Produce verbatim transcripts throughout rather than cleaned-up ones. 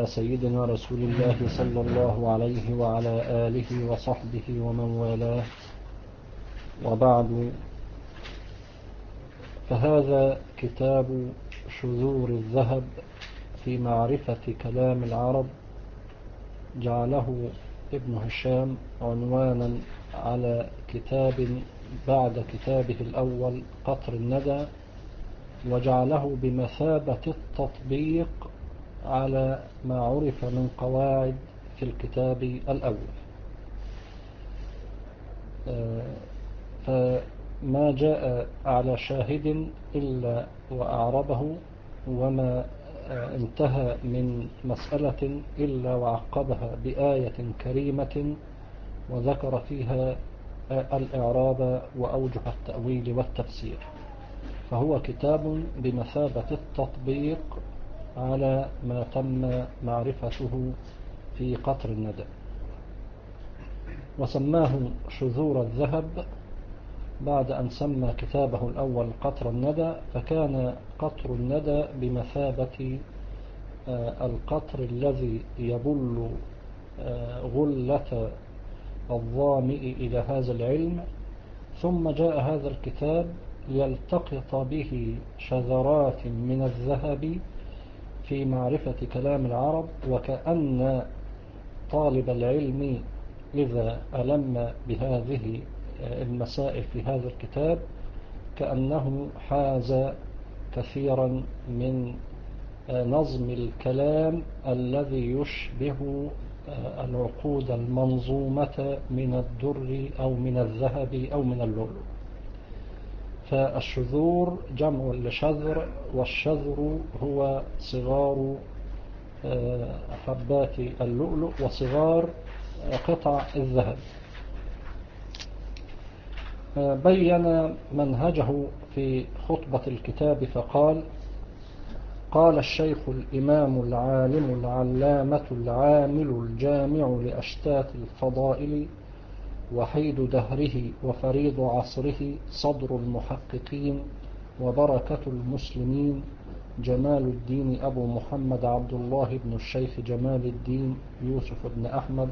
على سيدنا رسول الله صلى الله عليه وعلى آله وصحبه ومن والاه، وبعد، فهذا كتاب شذور الذهب في معرفة كلام العرب، جعله ابن هشام عنوانا على كتاب بعد كتابه الأول قطر الندى، وجعله بمثابة التطبيق على ما عرف من قواعد في الكتاب الأول. فما جاء على شاهد إلا وأعربه، وما انتهى من مسألة إلا وعقبها بآية كريمة وذكر فيها الإعراب وأوجه التأويل والتفسير. فهو كتاب بمثابة التطبيق على ما تم معرفته في قطر الندى، وسماه شذور الذهب بعد أن سمى كتابه الأول قطر الندى. فكان قطر الندى بمثابة القطر الذي يبل غلة الظامئ إلى هذا العلم، ثم جاء هذا الكتاب يلتقط به شذرات من الذهب في معرفة كلام العرب، وكأن طالب العلم إذا ألم بهذه المسائل في هذا الكتاب كأنه حاز كثيرا من نظم الكلام الذي يشبه العقود المنظومة من الدر أو من الذهب أو من اللؤلؤ. فالشذور جمع لشذر، والشذر هو صغار حبات اللؤلؤ وصغار قطع الذهب. بين منهجه في خطبة الكتاب فقال: قال الشيخ الإمام العالم العلامة العامل الجامع لأشتات الفضائل، وحيد دهره وفريض عصره، صدر المحققين وبركة المسلمين، جمال الدين أبو محمد عبد الله بن الشيخ جمال الدين يوسف بن أحمد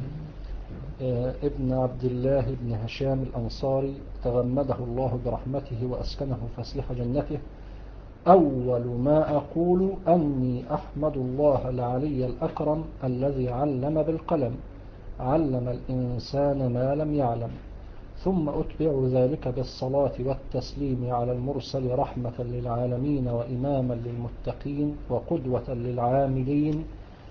ابن عبد الله بن هشام الأنصاري، تغمده الله برحمته وأسكنه فسيح جنته. أول ما أقول أني أحمد الله العلي الأكرم الذي علم بالقلم، علم الإنسان ما لم يعلم، ثم أتبع ذلك بالصلاة والتسليم على المرسل رحمة للعالمين وإماما للمتقين وقدوة للعاملين،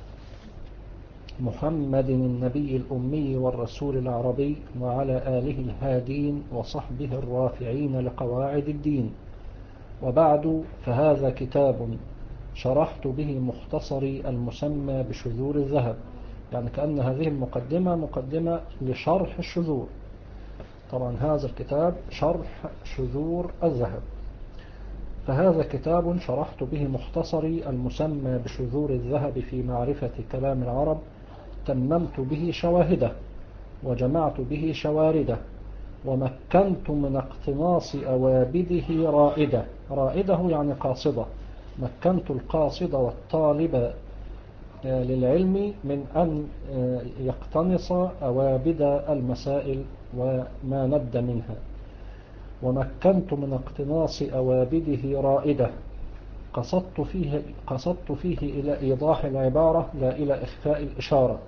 محمد النبي الأمي والرسول العربي، وعلى آله الهادين وصحبه الرافعين لقواعد الدين. وبعد، فهذا كتاب شرحت به مختصري المسمى بشذور الذهب، يعني كأن هذه المقدمة مقدمة لشرح الشذور. طبعا هذا الكتاب شرح شذور الذهب. فهذا كتاب شرحت به مختصري المسمى بشذور الذهب في معرفة كلام العرب، تممت به شواهده وجمعت به شوارده، ومكنت من اقتناص أوابده رائدة. رائده يعني قاصدة. مكنت القاصد والطالب للعلم من أن يقتنص أوابد المسائل وما ند منها. ومكنت من اقتناص أوابده رائدة، قصدت فيه, قصدت فيه إلى إيضاح العبارة لا إلى إخفاء الإشارة،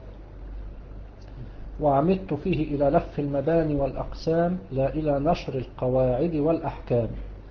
وعمدت فيه إلى لف المباني والأقسام لا إلى نشر القواعد والأحكام.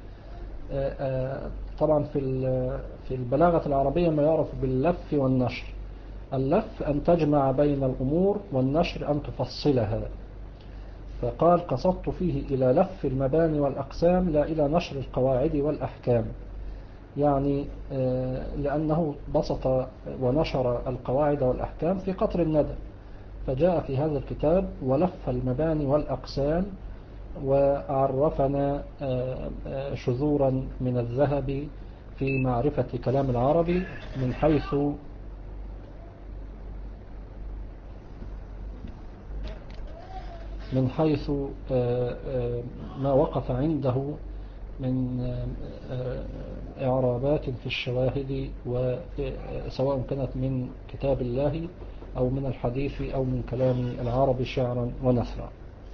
طبعا في البلاغة العربية ما يعرف باللف والنشر. اللف أن تجمع بين الأمور، والنشر أن تفصلها. فقال: قصدت فيه إلى لف المباني والأقسام لا إلى نشر القواعد والأحكام، يعني لأنه بسط ونشر القواعد والأحكام في قطر الندى، فجاء في هذا الكتاب ولف المباني والأقسام، وعرفنا شذورا من الذهب في معرفة كلام العربي من حيث من حيث ما وقف عنده من إعرابات في الشواهد، وسواء كانت من كتاب الله أو من الحديث أو من كلام العرب شعرا ونثرا.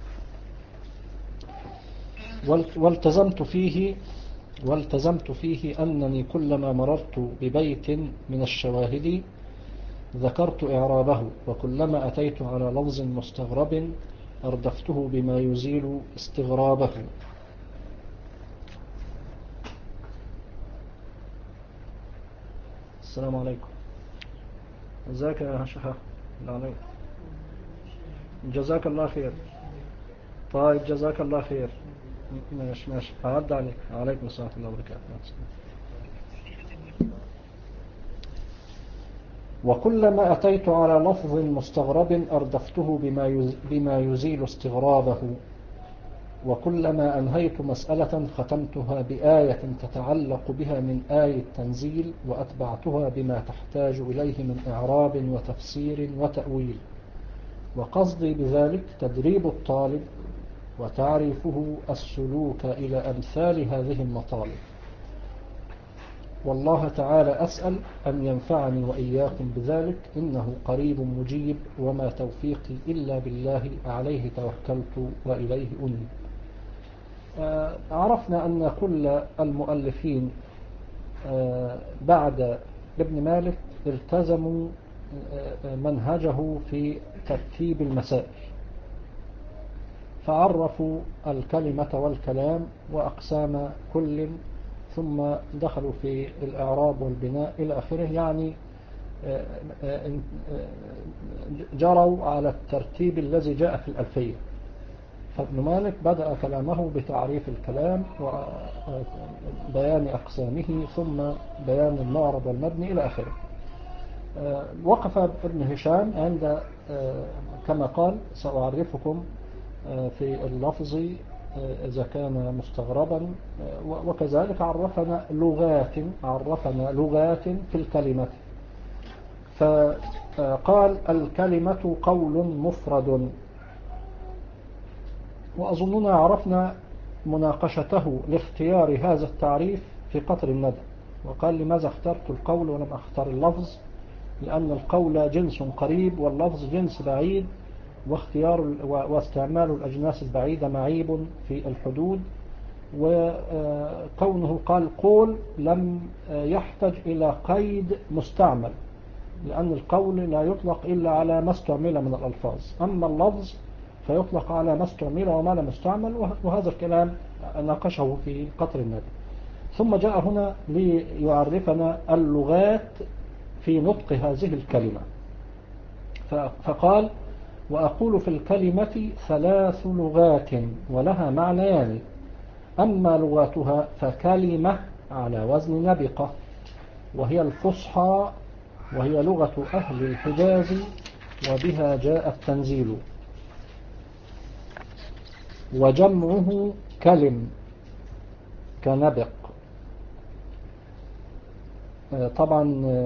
والتزمت فيه والتزمت فيه أنني كلما مررت ببيت من الشواهد ذكرت إعرابه، وكلما أتيت على لفظ مستغرب أردفته بما يزيل استغرابه. السلام عليكم. ازيك يا شيخ؟ جزاك الله خير. طيب جزاك الله خير. ماشي ماشي هعد عليك. عليكم السلام ورحمة الله وبركاته. وكلما أتيت على لفظ مستغرب أردفته بما بما يزيل استغرابه، وكلما أنهيت مسألة ختمتها بآية تتعلق بها من آية تنزيل، وأتبعتها بما تحتاج إليه من إعراب وتفسير وتأويل. وقصدي بذلك تدريب الطالب وتعريفه السلوك إلى أمثال هذه المطالب. والله تعالى أسأل أن ينفعني وإياكم بذلك، إنه قريب مجيب، وما توفيقي إلا بالله، عليه توكلت وإليه أنيب. عرفنا أن كل المؤلفين بعد ابن مالك التزموا منهجه في ترتيب المسائل، فعرفوا الكلمة والكلام وأقسام كل، ثم دخلوا في الإعراب والبناء إلى آخره. يعني جروا على الترتيب الذي جاء في الألفية. فابن مالك بدأ كلامه بتعريف الكلام وبيان أقسامه، ثم بيان المعرب والمبني إلى آخره. وقف ابن هشام عند كما قال: سأعرفكم في اللفظ إذا كان مستغربا، وكذلك عرفنا لغات عرفنا لغات في الكلمة. فقال: الكلمة قول مفرد. وأظننا عرفنا مناقشته لاختيار هذا التعريف في قطر الندى، وقال: لماذا اخترت القول ولم أختار اللفظ؟ لأن القول جنس قريب واللفظ جنس بعيد، واختيار واستعمال الأجناس البعيدة معيب في الحدود. وكونه قال قول لم يحتج إلى قيد مستعمل، لأن القول لا يطلق إلا على ما استعمل من الألفاظ، أما اللفظ فيطلق على ما استعمل وما لم يستعمل. وهذا الكلام ناقشه في قطر الندى. ثم جاء هنا ليعرفنا اللغات في نطق هذه الكلمة، فقال: وأقول في الكلمة ثلاث لغات ولها معنيان، أما لغاتها فكلمة على وزن نبقة، وهي الفصحى، وهي لغة أهل الحجاز، وبها جاء التنزيل. وجمعه كلم كنبق. طبعا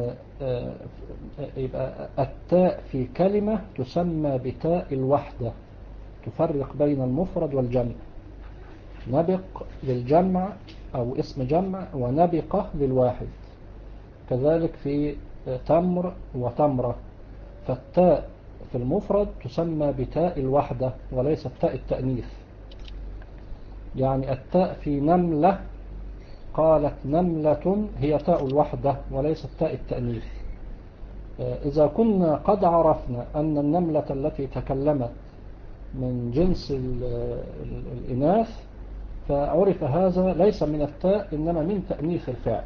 يبقى التاء في كلمة تسمى بتاء الوحدة، تفرق بين المفرد والجمع. نبق للجمع أو اسم جمع، ونبقة للواحد. كذلك في تمر وتمرة، فالتاء في المفرد تسمى بتاء الوحدة وليس تاء التأنيث. يعني التاء في نملة قالت نملة هي تاء الوحدة وليست تاء التأنيث. إذا كنا قد عرفنا أن النملة التي تكلمت من جنس الإناث، فعرف هذا ليس من التاء إنما من تأنيث الفعل.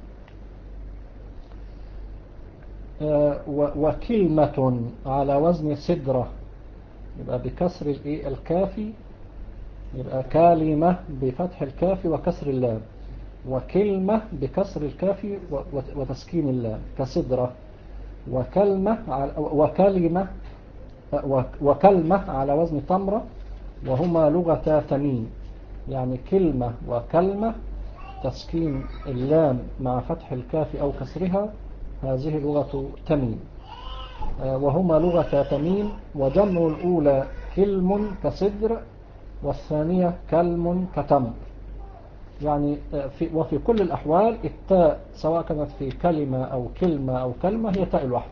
وكلمة على وزن سدرة، يبقى بكسر الكاف، يبقى كلمة بفتح الكاف وكسر اللام، وكلمة بكسر الكاف وتسكين اللام كسدرة. وكلمة وكلمة وكلمة على وزن تمرة، وهما لغتا تميم. يعني كلمة وكلمة تسكين اللام مع فتح الكاف أو كسرها، هذه لغة تميم، وهما لغة تميم. وجمع الأولى كلم كصدر، والثانية كلم كتمر. يعني في وفي كل الأحوال التاء سواء كانت في كلمة أو كلمة أو كلمة هي تاء الوحدة.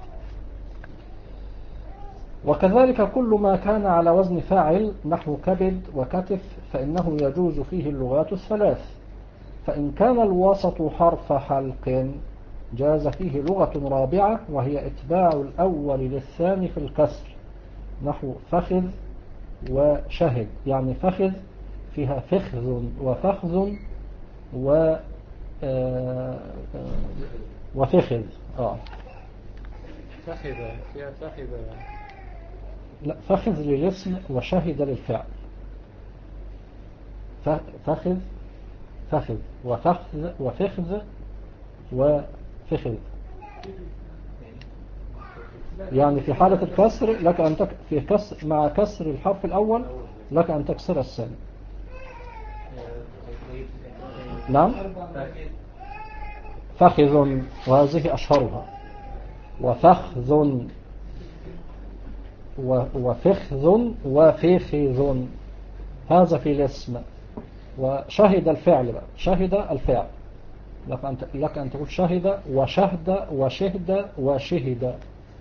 وكذلك كل ما كان على وزن فاعل نحو كبد وكتف فإنه يجوز فيه اللغات الثلاث. فإن كان الوسط حرف حلق جاز فيه لغة رابعة وهي إتباع الأول للثاني في الكسر نحو فخذ وشهد. يعني فخذ فيها فخذ وفخذ و وفخذ آه. فخذ فيها فخذ. لا، فخذ للاسم وشهد للفعل. فخذ فخذ وفخذ وفخذ وفخذ. يعني في حالة الكسر لك أن تك... في كسر مع كسر الحرف الأول لك أن تكسر الثاني. نعم. فخذ وهذه أشهرها، وفخذ وفخذ وفخذ هذا في الاسم. وشهد الفعل بقى، شهد الفعل لك أن لك أن تقول شهد وشهد وشهد وشهد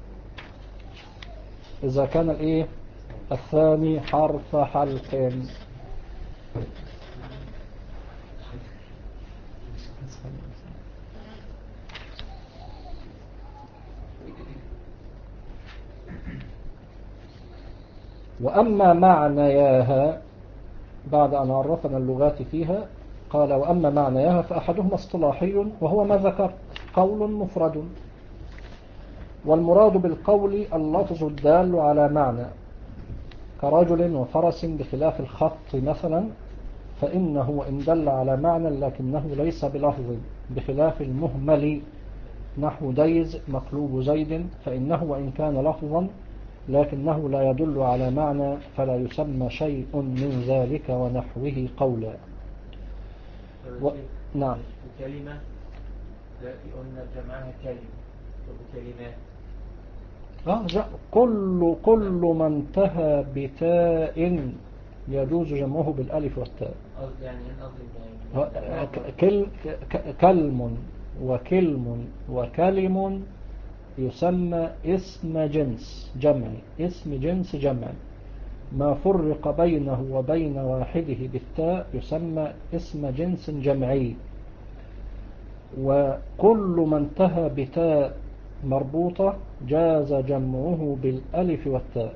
إذا كان الإيه الثاني حرف حلق. وأما معنياها بعد أن عرفنا اللغات فيها قال وأما معنياها فأحدهما اصطلاحي وهو ما ذكر قول مفرد. والمراد بالقول اللفظ الدال على معنى كرجل وفرس بخلاف الخط مثلا فإنه إن دل على معنى لكنه ليس بلفظ بخلاف المهمل نحو ديز مقلوب زيد فإنه وإن كان لفظا لكنه لا يدل على معنى فلا يسمى شيء من ذلك ونحوه قولا. و... نعم. كلمة قلنا جمعها كلمة وكلمات. آه كل كل ما انتهى بتاء يجوز جمعه بالالف والتاء. يعني كل كلم وكلم وكلم يسمى اسم جنس جمعي. اسم جنس جمعي ما فرق بينه وبين واحده بالتاء يسمى اسم جنس جمعي. وكل ما انتهى بتاء مربوطة جاز جمعه بالألف والتاء.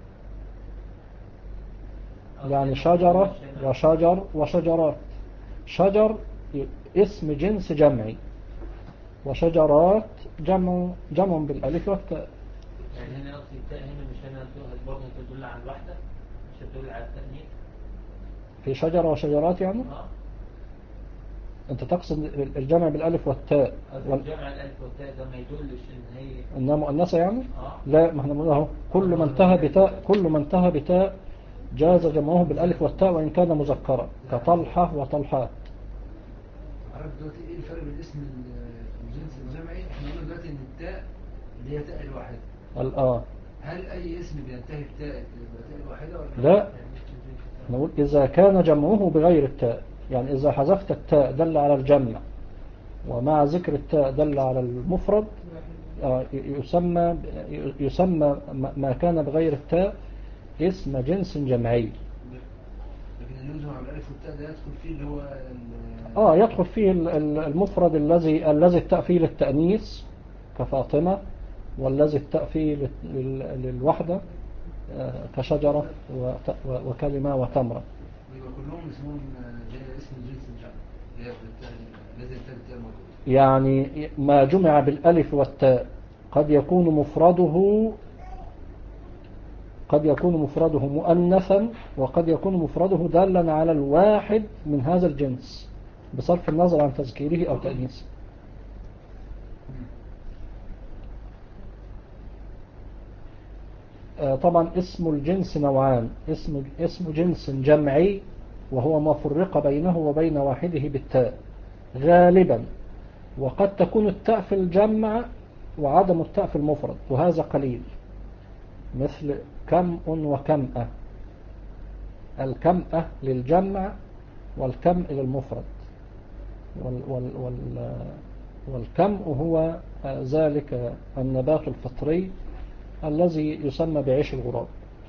يعني شجرة وشجر وشجرات. شجر اسم جنس جمعي وشجرات جمع جمع بالألف والتاء. يعني هنا أصل التاء هنا مش هنا برضه تدل على الوحدة مش تدل على التأنيث في شجرة وشجرات يعني آه. أنت تقصد الجمع بالألف والتاء وال... الجمع الألف والتاء ده ما يدلش إن هي إنها مؤنثة يعني آه. لا ما احنا بنقول كل ما انتهى بتاء كل ما انتهى بتاء جاز جمعه بالألف والتاء وإن كان مذكرا كطلحة وطلحات. عرفت دلوقتي ايه الفرق بين اسم الجنس الجمعي؟ احنا قلنا دلوقتي ان التاء اللي هي تاء الواحدة. الآه هل اي اسم بينتهي بتاء تاء الواحدة ولا لا؟ نقول إذا كان جمعه بغير التاء يعني إذا حذفت التاء دل على الجمع ومع ذكر التاء دل على المفرد يسمى يسمى ما كان بغير التاء اسم جنس جمعي. لكن اللي على الالف والتاء ده يدخل فيه اللي هو اه يدخل فيه المفرد الذي الذي التاء فيه للتأنيث كفاطمة والذي التاء فيه للوحدة كشجرة وكلمة وتمرة. يبقى كلهم اسمهم اسم جنس الجمع الذي التاء موجود. يعني ما جمع بالالف والتاء قد يكون مفرده قد يكون مفرده مؤنثا وقد يكون مفرده دالا على الواحد من هذا الجنس بصرف النظر عن تذكيره أو تأنيثه. طبعا اسم الجنس نوعان اسم اسم جنس جمعي وهو ما فرق بينه وبين واحده بالتاء غالبا وقد تكون التاء في الجمع وعدم التاء في المفرد وهذا قليل مثل كمء وكمأة. الكمأة للجمع والكمء للمفرد وال وال وال والكمء هو ذلك النبات الفطري الذي يسمى بعيش الغراب.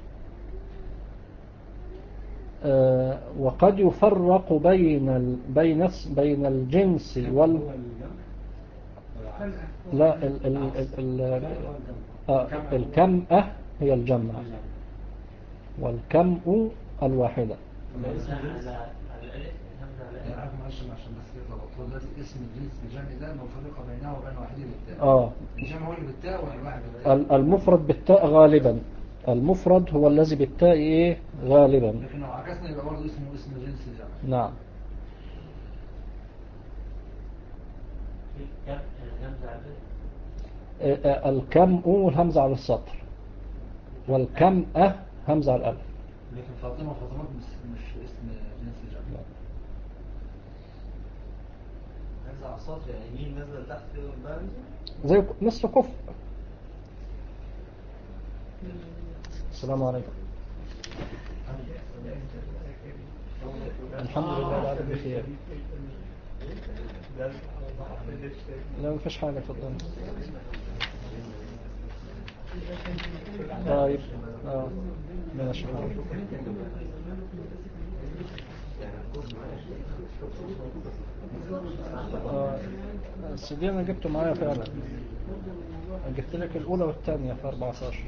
وقد يفرق بين بين بين الجنس وال لا ال ال ال ال الكمأة هي الجمع والكمء الواحدة. عارف معلش عشان بس كده ضبطوا دلوقتي اسم الجنس الجمعي ده مفرقه بينه وبين واحده بالتاء. اه الجمع هو اللي بالتاء ولا الواحد بالتاء؟ المفرد بالتاء غالبا، المفرد هو الذي بالتاء ايه غالبا. لكن لو عكسنا يبقى برضه اسمه اسم جنس الجمع. نعم. الكمء الهمزة على السطر والكمأة همزة على الألف. لكن فاطمة وفاطمات مش مش اسم جنس الجمع. همزة على السطر يعني مين نزل تحت والباء زي مثل كفر. السلام عليكم. الحمد لله لا أدري بخير. لا مفيش حاجة تفضل. طيب اه ماشي. اه السي انا جبته معايا فعلا، جبت لك الاولى والثانيه في أربعتاشر.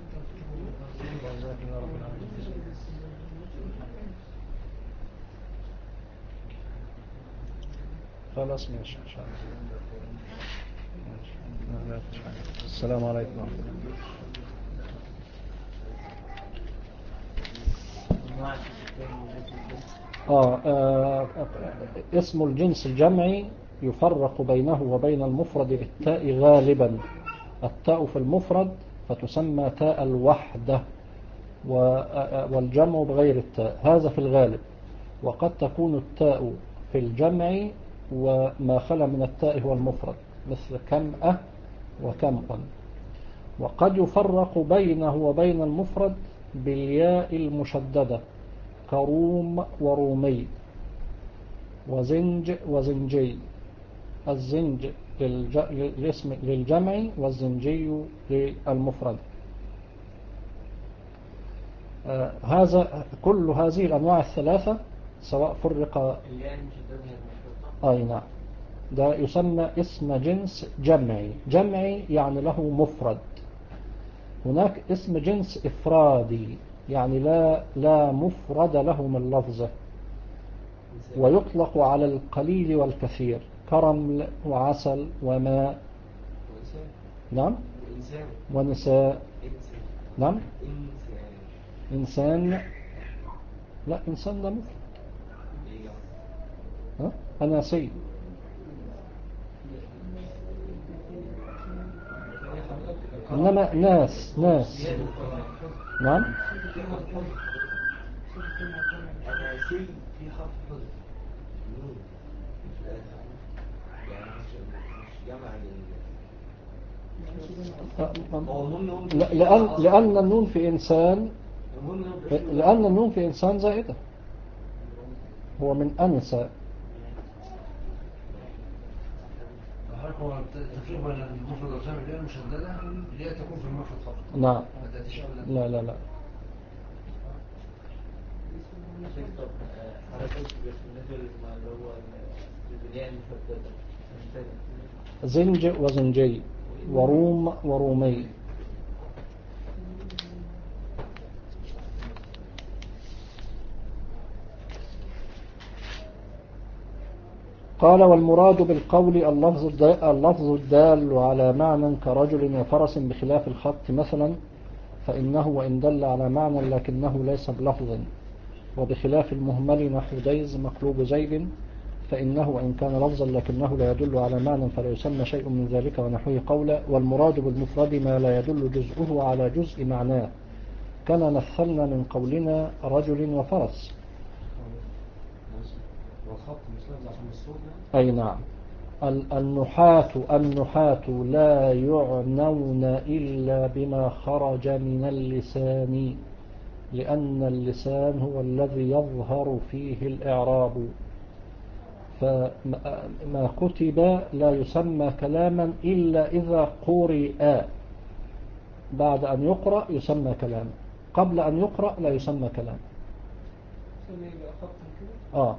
خلاص ماشي ان شاء الله. السلام عليكم ورحمة الله. آه, آه اسم الجنس الجمعي يفرق بينه وبين المفرد بالتاء غالبا. التاء في المفرد فتسمى تاء الوحدة، والجمع بغير التاء، هذا في الغالب. وقد تكون التاء في الجمع وما خلا من التاء هو المفرد، مثل كمأة وكمأ. وقد يفرق بينه وبين المفرد بالياء المشددة كروم ورومي وزنج وزنجي. الزنج للاسم للجمع والزنجي للمفرد. آه هذا كل هذه الأنواع الثلاثة سواء فرق الياء المشددة هي المفرد. أي نعم، ده يسمى اسم جنس جمعي. جمعي يعني له مفرد. هناك اسم جنس إفرادي يعني لا لا مفرد له من لفظه، ويطلق على القليل والكثير كرمل وعسل وماء. نعم. ونساء. نعم. إنسان. لا إنسان ده مفرد. ها أناسي. إنما ناس ناس. نعم. أناسي في حرف حذف نون في الآخر، يعني مش مش جمع لل لأن لأن النون في إنسان، لأن النون في إنسان زائدة، هو من أنسى. هو التفريق بين المفرد والجمع اللي هي المشددة اللي هي تكون في المفرد فقط. نعم. ما تأتيش أبدا. لا لا لا. زنج وزنجي وروم ورومي. قال والمراد بالقول اللفظ اللفظ الدال على معنى كرجل وفرس بخلاف الخط مثلا، فإنه وإن دل على معنى لكنه ليس بلفظ، وبخلاف المهمل نحو ديز مقلوب زيد، فإنه وإن كان لفظا لكنه لا يدل على معنى فلا يسمى شيء من ذلك ونحوه قولا. والمراد بالمفرد ما لا يدل جزءه على جزء معناه، كما مثلنا من قولنا رجل وفرس. أي نعم. النحاة النحاة لا يعنون إلا بما خرج من اللسان، لأن اللسان هو الذي يظهر فيه الإعراب، فما كتب لا يسمى كلاما إلا إذا قرئ. بعد أن يقرأ يسمى كلاما، قبل أن يقرأ لا يسمى كلاما. آه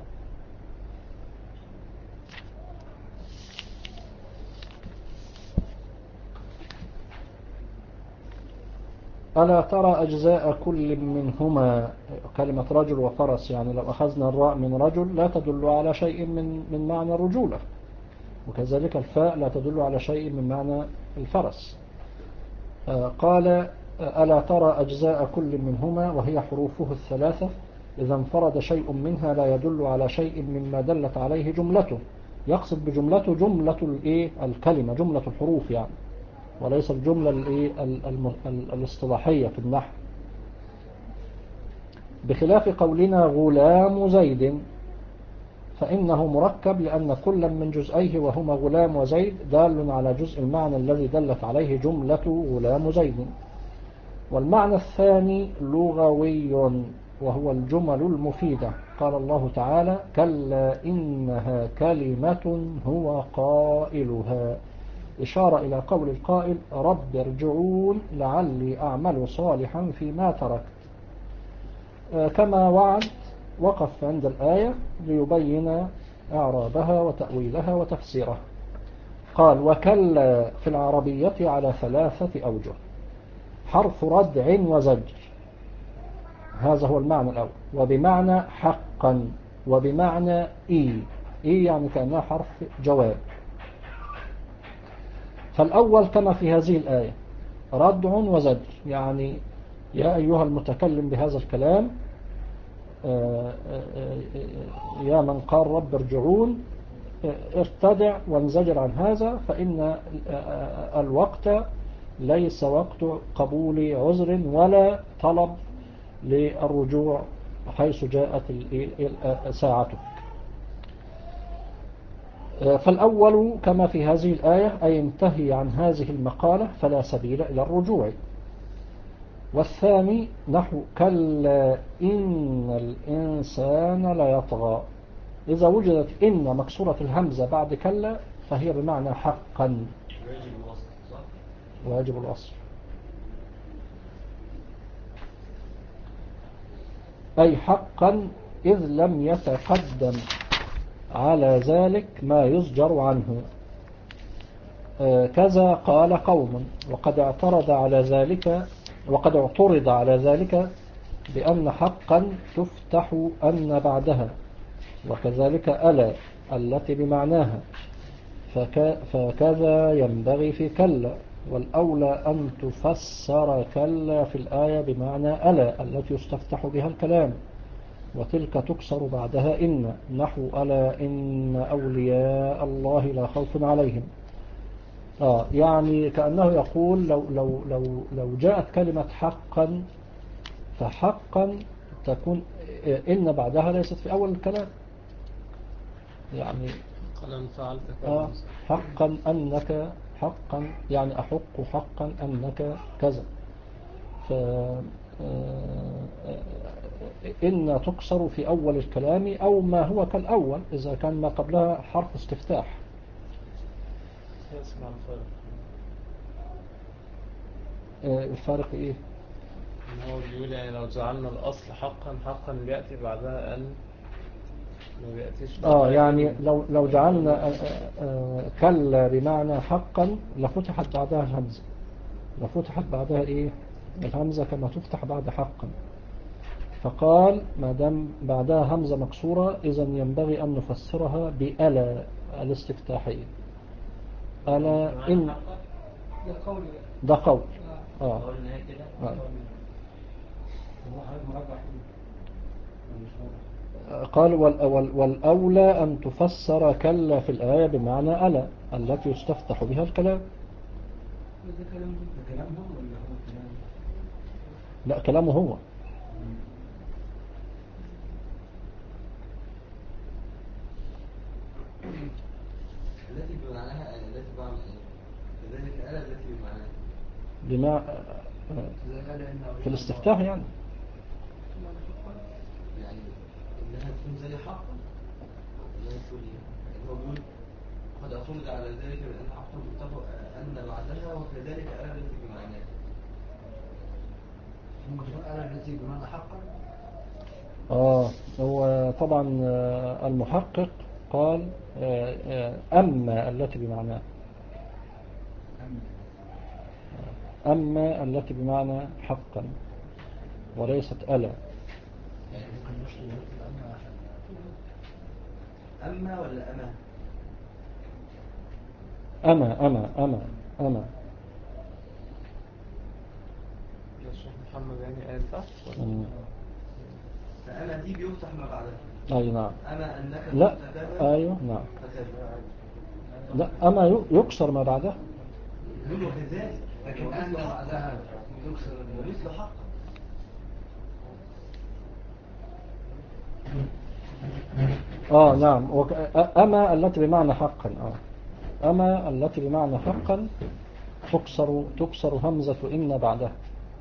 ألا ترى أجزاء كل منهما، كلمة رجل وفرس، يعني لو أخذنا الراء من رجل لا تدل على شيء من من معنى الرجولة، وكذلك الفاء لا تدل على شيء من معنى الفرس. قال ألا ترى أجزاء كل منهما وهي حروفه الثلاثة، إذا انفرد شيء منها لا يدل على شيء مما دلت عليه جملته. يقصد بجملته جملة الإيه الكلمة، جملة الحروف يعني، وليس الجملة الإيه الاصطلاحية في النحو، بخلاف قولنا غلام زيد فإنه مركب، لأن كل من جزئيه وهما غلام وزيد دال على جزء المعنى الذي دلت عليه جملة غلام زيد. والمعنى الثاني لغوي وهو الجمل المفيدة. قال الله تعالى كلا إنها كلمة هو قائلها، إشارة إلى قول القائل رب ارجعون لعلي أعمل صالحا فيما تركت. كما وعد وقف عند الآية ليبين إعرابها وتأويلها وتفسيرها. قال وكلا في العربية على ثلاثة أوجه: حرف ردع وزجر، هذا هو المعنى الأول، وبمعنى حقا، وبمعنى إي، إي يعني كأنها حرف جواب. فالأول كما في هذه الآية ردع وزجر، يعني يا أيها المتكلم بهذا الكلام، يا من قال رب ارجعون، ارتدع وانزجر عن هذا، فإن الوقت ليس وقت قبول عذر ولا طلب للرجوع حيث جاءت ساعته. فالأول كما في هذه الآية أي انتهي عن هذه المقالة فلا سبيل إلى الرجوع. والثاني نحو كلا إن الإنسان ليطغى، إذا وجدت إن مكسورة الهمزة بعد كلا فهي بمعنى حقا، واجب الوصل صح؟ واجب الوصل، أي حقا إذ لم يتقدم على ذلك ما يزجر عنه. آه كذا قال قوم، وقد اعترض على ذلك وقد اعترض على ذلك بأن حقا تفتح أن بعدها، وكذلك ألا التي بمعناها، فك فكذا ينبغي في كلا. والأولى أن تفسر كلا في الآية بمعنى ألا التي يستفتح بها الكلام، وتلك تكسر بعدها إن، نحو ألا إن أولياء الله لا خوف عليهم. آه يعني كأنه يقول لو, لو, لو, لو جاءت كلمة حقا فحقا تكون إن بعدها ليست في أول الكلام، يعني قال فعلت آه كذا حقا أنك حقا يعني أحق حقا أنك كذا. ف إن تكسر في أول الكلام أو ما هو كالأول إذا كان ما قبلها حرف استفتاح. اسمع الفرق. الفارق إيه؟ هو بيقول يعني لو جعلنا الأصل حقا، حقا بيأتي بعدها أن، ما بيأتيش آه بعدها يعني إن. لو لو جعلنا آه آه كلا بمعنى حقا لفتحت بعدها الهمزة، لفتحت بعدها إيه الهمزة كما تفتح بعد حقا. فقال ما دام بعدها همزة مكسورة إذا ينبغي أن نفسرها بألا الاستفتاحية. ألا إن ده قول ده قول آه. قلنا كده آه. مرجح. قال والأول والأولى أن تفسر كلا في الآية بمعنى ألا التي يستفتح بها الكلام. ده كلام ده كلامهم ولا هو كلام؟ لا كلامه هو. التي بمعناها التي بمعنى كذلك ألا التي بمعناها بما في الاستفتاح يعني يعني إنها تكون زي حقا ولا تكون إيه؟ بيقول قد اعتمد على ذلك بان حقا متفق ان بعدها وكذلك انا التي بمعناه. ممكن تكون أنا التي بمعنى حقا. آه هو طبعا آه، المحقق قال آه، آه، أما التي بمعناه، أما التي بمعنى حقا وليست ألا. يعني ممكن نشطب ونكتب أما عشان اما ولا اما؟ أما أما أما أما ده الشيخ محمد يعني قال صح ولا؟ مم. فاما دي بيفتح ما بعدها. أي نعم. اما انك لا قلت كذا أيوه نعم. فكذا. لا أما ي- يكسر ما بعدها. يقول وكذلك لكن أن بعدها يكسر ومثل حقا. آه نعم وك... أ- أما التي بمعنى حقا آه أما التي بمعنى حقا تكسر تكسر همزة إن بعدها.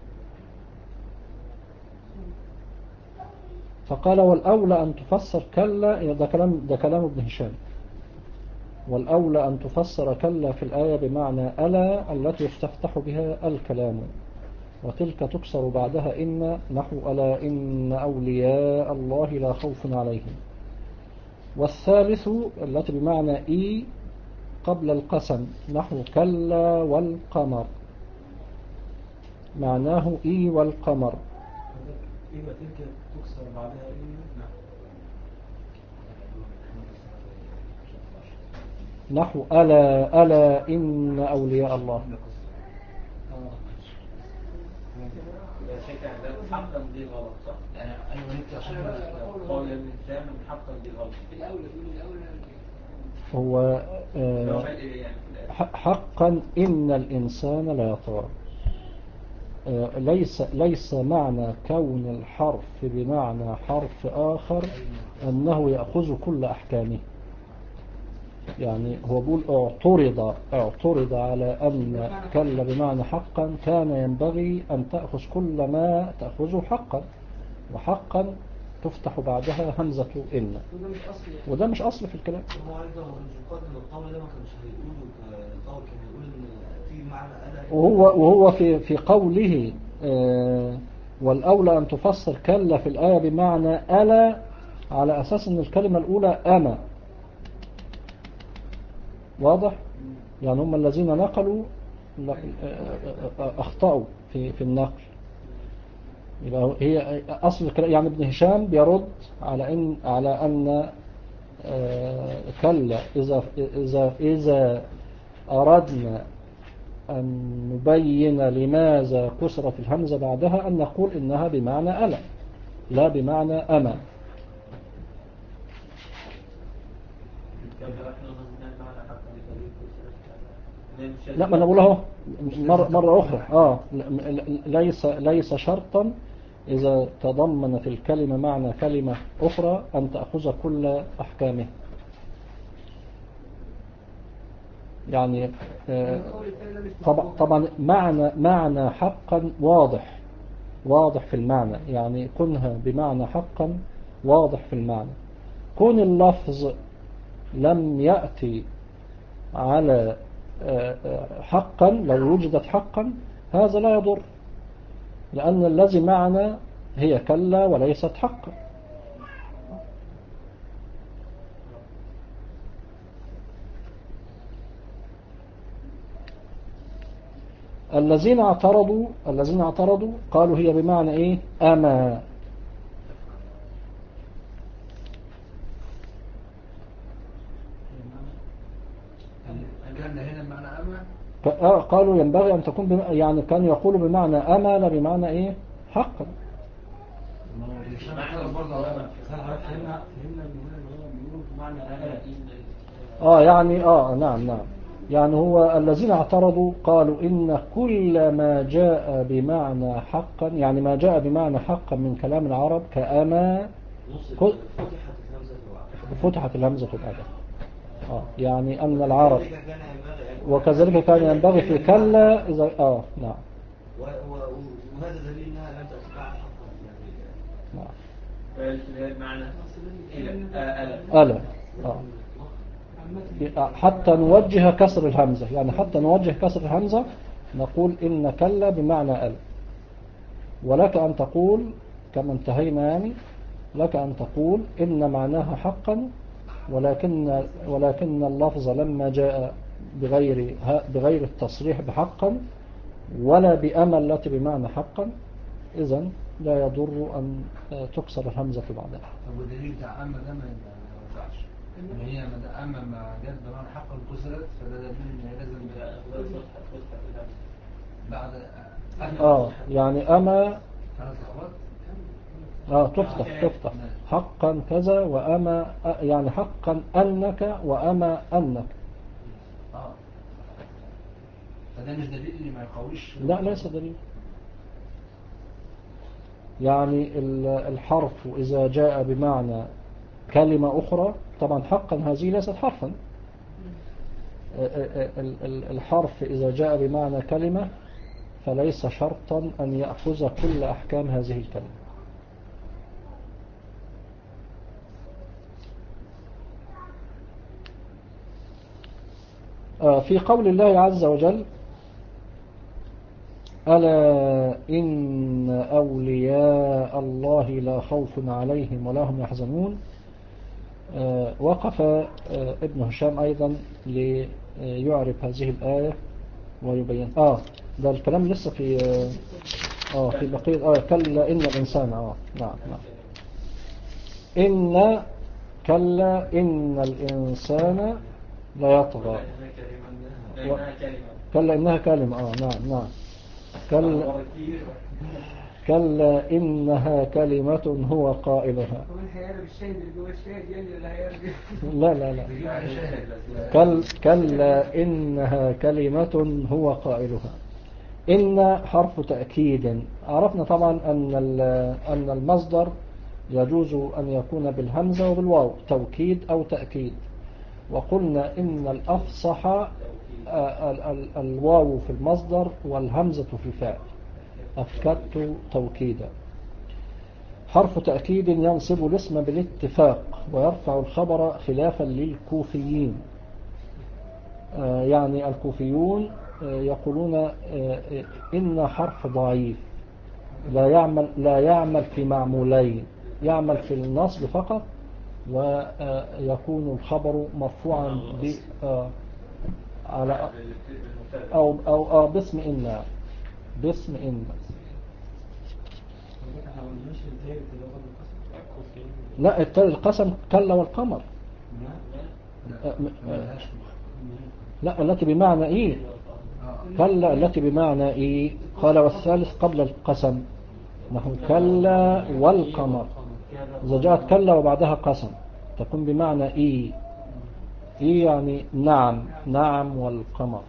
فقال والأولى أن تفسر كلا، ده كلام ده كلام ابن هشام. والأولى أن تفسر كلا في الآية بمعنى ألا التي يستفتح بها الكلام، وتلك تكسر بعدها إن نحو ألا إن أولياء الله لا خوف عليهم. والثالث التي بمعنى إي قبل القسم نحو كلا والقمر، معناه إي والقمر. يبقى تلك تكسر بعدها ايه؟ نحو ألا ألا إن أولياء الله. يبقى شكل ده حقا دي غلط صح؟ يعني أيوة نكتب عشان قول الانسان حقا دي غلط. الأولى يقول الأولى هو آه، ح- حقا إن الإنسان لا يطغى. آه، ليس ليس معنى كون الحرف بمعنى حرف آخر أنه يأخذ كل أحكامه. يعني هو بيقول اعترض اعترض على أن كلا بمعنى حقا كان ينبغي أن تأخذ كل ما تأخذه حقا، وحقا تفتح بعدها همزة إن، وده مش اصلي. وده مش أصل في الكلام. هو ايضا يقدم القول ده ما كانش هيقوله كقول، كان هيقول ان في معنى الا. وهو وهو في في قوله آه، والأولى أن تفسر كلا في الآية بمعنى ألا على أساس أن الكلمة الأولى أنا. واضح؟ يعني هم الذين نقلوا لا- آه، آه، أخطأوا في في النقل. يبقى هي أصل الكلام، يعني ابن هشام بيرد على إن على أن آه، كلا إذا إذا إذا أردنا أن نبين لماذا كسرت الهمزة بعدها أن نقول إنها بمعنى ألا لا بمعنى أما. لا ما أنا بقولها مرة, مرة أخرى آه ليس ليس شرطا إذا تضمنت الكلمة معنى كلمة أخرى أن تأخذ كل أحكامه. يعني آه، طبعا طبعا معنى معنى حقا واضح واضح في المعنى، يعني كونها بمعنى حقا واضح في المعنى. كون اللفظ لم يأتي على آه، آه، حقا، لو وجدت حقا هذا لا يضر، لأن الذي معنا هي كلا وليست حقا. الذين اعترضوا الذين اعترضوا قالوا هي بمعنى ايه أما. كان هنا بمعنى أما. ف- آه، قالوا ينبغي أن تكون بم... يعني كانوا يقولوا بمعنى أما لا بمعنى ايه حقا. فهمنا فهمنا ان هو بيقولوا بمعنى الا اه يعني اه نعم نعم يعني هو الذين اعترضوا قالوا إن كل ما جاء بمعنى حقا، يعني ما جاء بمعنى حقا من كلام العرب كأما كل- فتحت الهمزه بعد. فتحت الهمزة بعدها. آه يعني أن العرب وكذلك كان ينبغي أن- وكذلك كان ينبغي في كلا إذا آه نعم و- و- وهذا دليل انها لم تاتي بعد حقا يعني. نعم فالمعنى ألا آه حتى نوجه كسر الهمزة، يعني حتى نوجه كسر الهمزة نقول إن كلا بمعنى ال. ولك أن تقول كما انتهينا، يعني لك أن تقول إن معناها حقا، ولكن ولكن اللفظ لما جاء بغير بغير التصريح بحقا ولا بأمل التي بمعنى حقا، إذن لا يضر أن تكسر الهمزة بعدها. طب والدليل بتاع أما ده ما ينفعش، إن هي أما ما جت بمعنى حقا كسرت، فده دليل إن هي لازم بعد آه يعني أما ثلاث خطوات آه تفتح تفتح حقا كذا، وأما يعني حقا أنك وأما أنك. اه فده مش دليل إن ما يقويش. لا ليس دليل. يعني الحرف إذا جاء بمعنى كلمة أخرى، طبعا حقا هذه ليست حرفا. الحرف إذا جاء بمعنى كلمة فليس شرطا أن يأخذ كل أحكام هذه الكلمة. في قول الله عز وجل: ألا إن أولياء الله لا خوف عليهم ولا هم يحزنون، وقف ابن هشام أيضا ليعرف هذه الآية ويبين. آه ده الكلام لسه في آه في بقية آه كلا إن الإنسان آه نعم نعم إن كلا إن الإنسان لا يطغى. و... كلا إنها كلمة آه نعم نعم كلا كلا إنها كلمة هو قائلها. لا لا لا كل كلا إنها كلمة هو قائلها. إن حرف تأكيد. عرفنا طبعا أن أن المصدر يجوز أن يكون بالهمزة وبالواو، توكيد أو تأكيد. وقلنا إن الأفصح الواو في المصدر والهمزة في الفعل. أكدت توكيدا. حرف تأكيد ينصب الاسم بالاتفاق ويرفع الخبر خلافا للكوفيين. آه يعني الكوفيون آه يقولون آه إن حرف ضعيف لا يعمل لا يعمل في معمولين، يعمل في النصب فقط، ويكون الخبر مرفوعا ب على أو أو أو باسم إن باسم إن. لا القسم كلا والقمر. لا التي بمعنى إيه، كلا التي بمعنى إيه. قال والثالث قبل القسم نحو كلا والقمر. إذا جاءت كلا وبعدها قسم تكون بمعنى إيه. إيه يعني نعم نعم والقمر.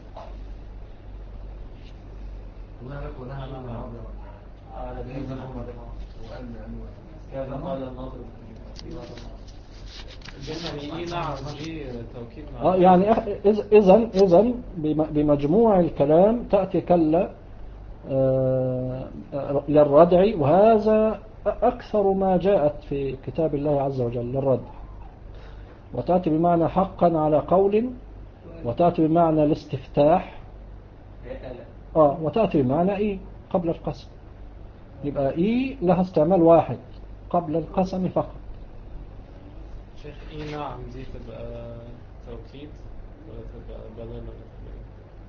آه يعني إذن إذن بمجموع الكلام تأتي كلا آه للردع، وهذا أكثر ما جاءت في كتاب الله عز وجل للردع. وتأتي بمعنى حقا على قول، وتأتي بمعنى الاستفتاح، آه وتأتي بمعنى إيه قبل القسم. يبقى إيه لها استعمال واحد قبل القسم فقط. شيخ إيه نعم دي تبقى توكيد ولا تبقى بدل ولا تبقى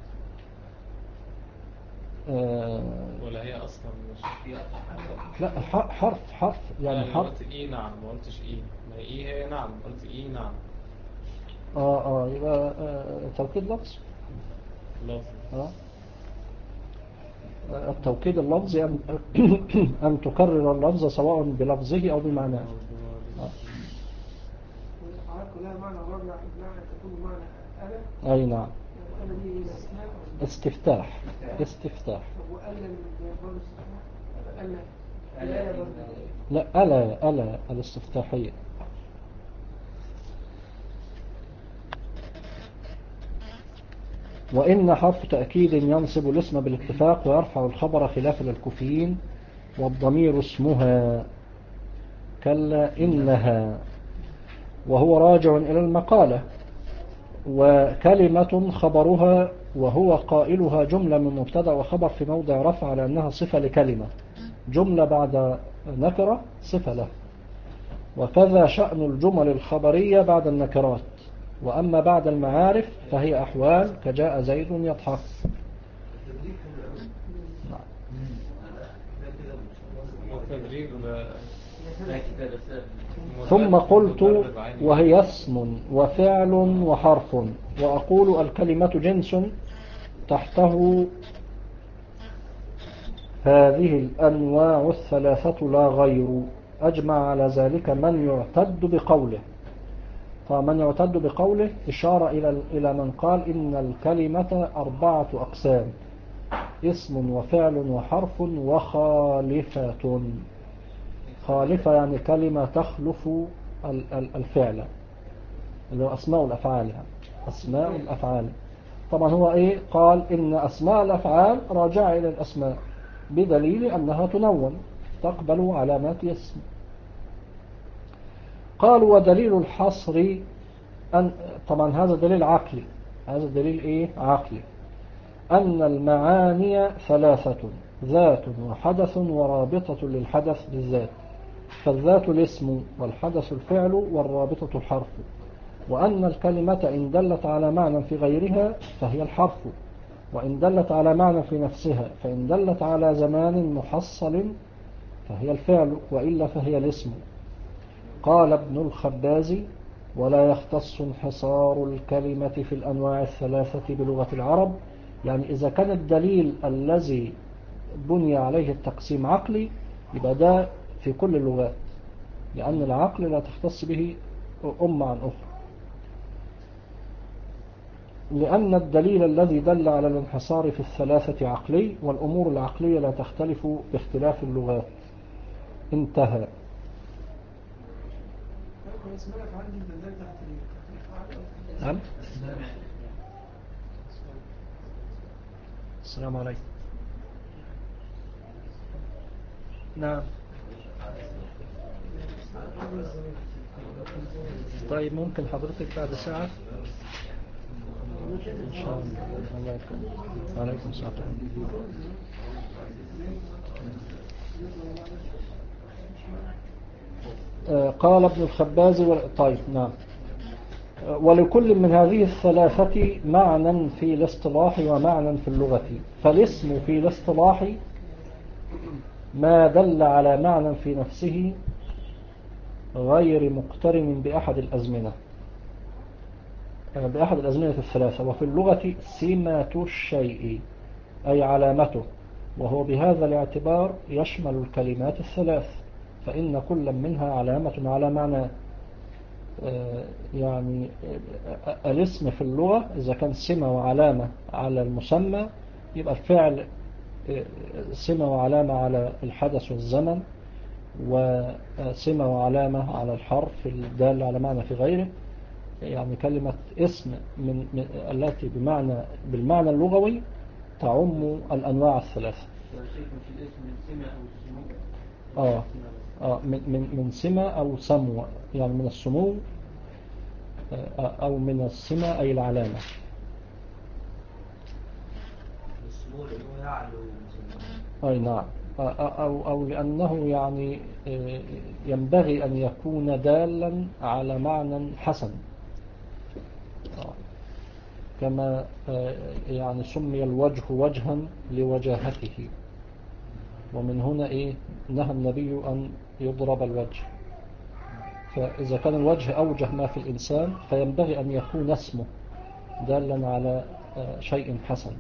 آه ولا هي أصلا مش لا حرف حرف يعني حرف. قلت إيه نعم ما قلتش إيه، ما إيه هي نعم قلت إيه نعم. آه آه يبقى آه توكيد لفظ. لفظ آه التوكيد اللفظي أن, أن تكرر اللفظ سواء بلفظه أو بمعناه. آه. كلها معنى الرابع بمعنى تكون معنى ألا. أي نعم. استفتاح استفتاح. لا ألا ألا الاستفتاحية. وإن حرف تأكيد ينصب الاسم بالاتفاق ويرفع الخبر خلاف للكوفيين، والضمير اسمها كلا إنها، وهو راجع إلى المقالة وكلمة خبرها وهو قائلها جملة من مبتدأ وخبر في موضع رفع على أنها صفة لكلمة، جملة بعد نكرة صفة له. وكذا شأن الجمل الخبرية بعد النكرات. وأما بعد المعارف فهي أحوال كجاء زيد يضحك. والتدريب ثم قلت وهي اسم وفعل وحرف، وأقول الكلمة جنس تحته هذه الأنواع الثلاثة لا غير. أجمع على ذلك من يعتد بقوله. فمن يعتد بقوله إشارة إلى إلى من قال إن الكلمة أربعة أقسام: اسم وفعل وحرف وخالفة. خالفة يعني كلمة تخلف الفعل، اللي هو أسماء الأفعال. يعني أسماء الأفعال. طبعا هو إيه؟ قال إن أسماء الأفعال راجعة إلى الأسماء بدليل أنها تنون تقبل علامات اسم. قالوا ودليل الحصر أن طبعا هذا دليل عقلي. هذا دليل إيه؟ عقلي. أن المعاني ثلاثة: ذات وحدث ورابطة للحدث بالذات. فالذات الاسم والحدث الفعل والرابطة الحرف. وأن الكلمة إن دلت على معنى في غيرها فهي الحرف، وإن دلت على معنى في نفسها، فإن دلت على زمان محصل فهي الفعل، وإلا فهي الاسم. قال ابن الخباز: ولا يختص انحصار الكلمة في الأنواع الثلاثة بلغة العرب. يعني إذا كان الدليل الذي بني عليه التقسيم عقلي يبقى ده في كل اللغات، لأن العقل لا تختص به أمة عن أخرى. لأن الدليل الذي دل على الانحصار في الثلاثة عقلي، والأمور العقلية لا تختلف باختلاف اللغات. انتهى. نعم. السلام عليكم. نعم. طيب ممكن حضرتك بعد ساعة إن شاء الله. الله يكرمك. وعليكم السلام. قال ابن الخباز و... طيب نعم. ولكل من هذه الثلاثة معنى في الاصطلاح ومعنى في اللغة. فالاسم في الاصطلاح ما دل على معنى في نفسه غير مقترن بأحد الأزمنة بأحد الأزمنة الثلاثة. وفي اللغة سمة الشيء أي علامته، وهو بهذا الاعتبار يشمل الكلمات الثلاث، فإن كل منها علامة على معنى. يعني الاسم في اللغة إذا كان سمة وعلامة على المسمى يبقى الفعل سمة وعلامة على الحدث والزمن، وسمة وعلامة على الحرف الدال على معنى في غيره. يعني كلمة اسم من, من التي بمعنى بالمعنى اللغوي تعم الأنواع الثلاثة. آه آه من من من سمة أو سمو، يعني من السمو أو من السمة أي العلامة. أي نعم. أو أو لأنه يعني ينبغي أن يكون دالا على معنى حسن، كما يعني سمي الوجه وجها لوجاهته. ومن هنا إيه نهى النبي أن يضرب الوجه. فإذا كان الوجه أوجه ما في الإنسان فينبغي أن يكون اسمه دالا على شيء حسن.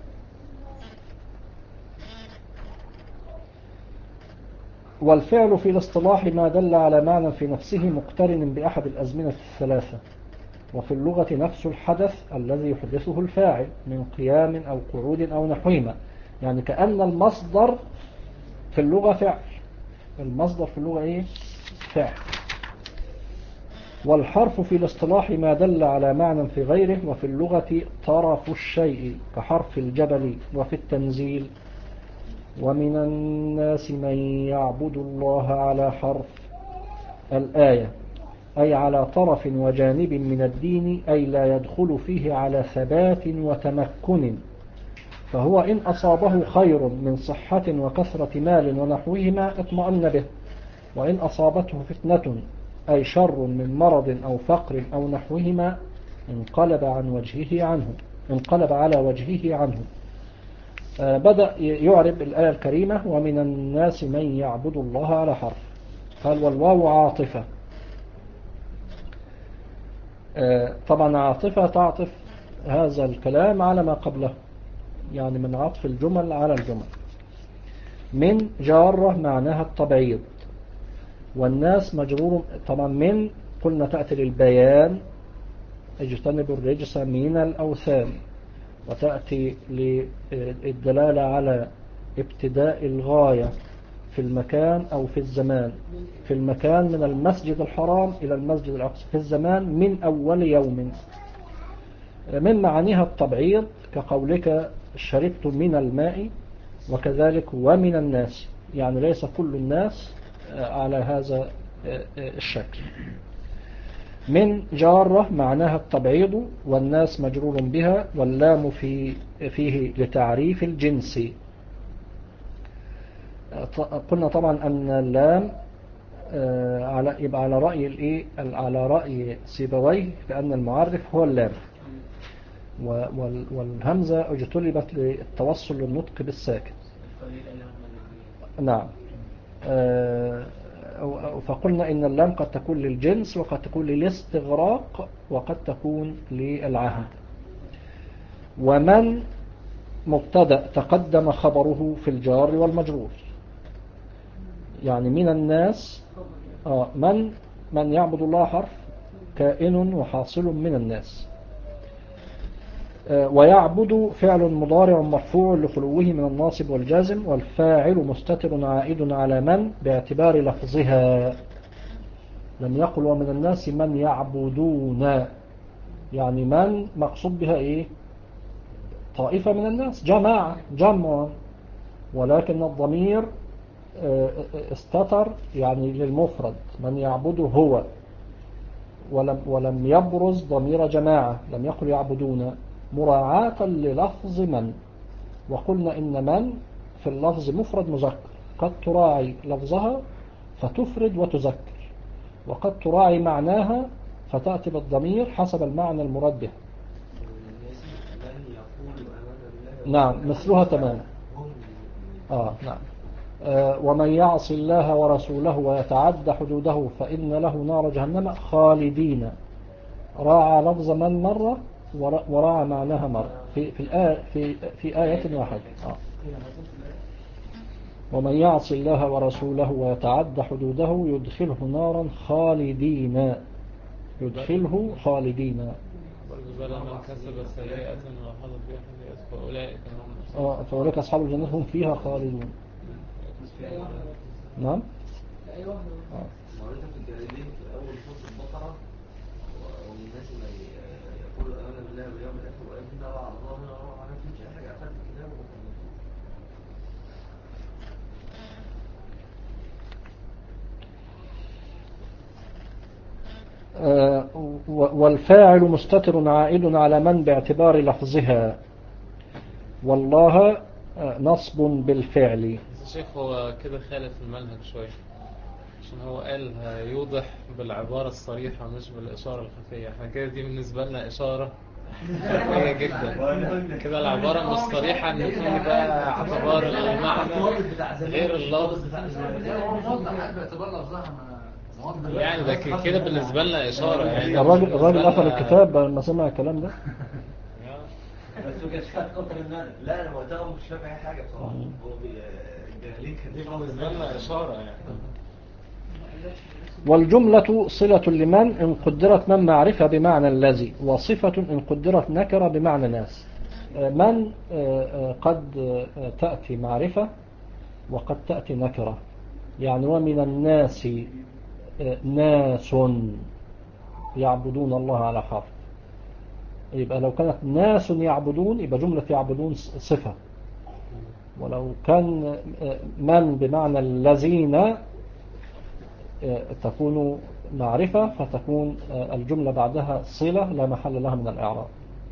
والفعل في الاصطلاح ما دل على معنى في نفسه مقترن بأحد الأزمنة الثلاثة. وفي اللغة نفس الحدث الذي يحدثه الفاعل من قيام أو قعود أو نحوهما. يعني كأن المصدر في اللغة فعل. المصدر في اللغة إيه؟ فعل. والحرف في الاصطلاح ما دل على معنى في غيره. وفي اللغة طرف الشيء كحرف الجبل. وفي التنزيل ومن الناس من يعبد الله على حرف الآية. أي على طرف وجانب من الدين، أي لا يدخل فيه على ثبات وتمكن، فهو إن أصابه خير من صحة وكثرة مال ونحوهما اطمأن به، وإن أصابته فتنة أي شر من مرض أو فقر أو نحوهما انقلب عن وجهه عنه انقلب على وجهه عنه. آه بدأ يعرب الآية الكريمة: ومن الناس من يعبد الله على حرف. قال والواو عاطفة. آه طبعا عاطفة تعطف هذا الكلام على ما قبله، يعني من عطف الجمل على الجمل. من جارة معناها التبعيض، والناس مجرور. طبعا من قلنا تأتي للبيان، اجتنبوا الرجس من الأوثان، وتأتي للدلالة على ابتداء الغاية في المكان أو في الزمان. في المكان من المسجد الحرام إلى المسجد الأقصى، في الزمان من أول يوم. من معانيها التبعيض كقولك شربت من الماء، وكذلك ومن الناس، يعني ليس كل الناس على هذا الشكل. من جارة معناها التبعيض، والناس مجرور بها، واللام في فيه لتعريف الجنس. قلنا طبعا أن اللام على يبقى على رأي الايه على رأي سيبويه، لأن المعرف هو اللام، والهمزة اجتلبت للتوصل للنطق بالساكن. نعم. فقلنا إن اللام قد تكون للجنس، وقد تكون للاستغراق، وقد تكون للعهد. ومن مبتدأ تقدم خبره في الجار والمجرور، يعني من الناس آه من من يعبد الله حرف كائن وحاصل من الناس. آه ويعبد فعل مضارع مرفوع لخلوه من الناصب والجازم، والفاعل مستتر عائد على من باعتبار لفظها. لم يقل ومن الناس من يعبدون، يعني من مقصود بها ايه؟ طائفة من الناس، جماعة، جمع، ولكن الضمير استتر يعني للمفرد، من يعبده هو، ولم, ولم يبرز ضمير جماعة، لم يقل يعبدون، مراعاة للفظ من. وقلنا إن من في اللفظ مفرد مذكر، قد تراعي لفظها فتفرد وتذكر، وقد تراعي معناها فتأتي بالضمير حسب المعنى المراد به. نعم مثلها تماما. آه نعم. آه ومن يعص الله ورسوله ويتعدى حدوده فإن له نار جهنم خالدين. راعى لفظ من مرة وراعى معناها مرة في في الآية في في آية واحدة. آه. ومن يعص الله ورسوله ويتعدى حدوده يدخله نارا خالدين، يدخله خالدين. بل من كسب سيئة وحظ بها خطيئة فأولئك هم اه فأولئك أصحاب الجنة هم فيها خالدون. نعم. ايوه مريضة في الجاهلية في أول سورة البقرة، ومن الناس اللي يقولوا آمنا بالله واليوم الآخر وأيدينا على الله ما عرفتش أي حاجة أخذت الكتاب والفاعل مستتر عائد على من باعتبار لفظها، والله نصب بالفعل. الشيخ هو كده خالف المنهج شوية، عشان هو قال يوضح بالعبارة الصريحة مش بالإشارة الخفية. احنا كده دي بالنسبة لنا إشارة خفية جدا، كده العبارة مش صريحة ان في بقى اعتبار المعنى غير اللفظ، يعني ده كده بالنسبة لنا إشارة. يعني الراجل الراجل قفل الكتاب لما سمع الكلام ده. بس ما كانش خد قطر الندى. لا انا وقتها مش فاهم اي حاجه بصراحه. هو الجاهلين كان بالنسبه لنا اشاره يعني. والجملة صلة لمن إن قدرت من معرفة بمعنى الذي، وصفة إن قدرت نكرة بمعنى ناس. من قد تأتي معرفة وقد تأتي نكرة، يعني ومن الناس ناس يعبدون الله على حرف. يبقى لو كانت ناس يعبدون يبقى جملة يعبدون صفة، ولو كان من بمعنى الذين تكون معرفة فتكون الجملة بعدها صلة لا محل لها من الإعراب.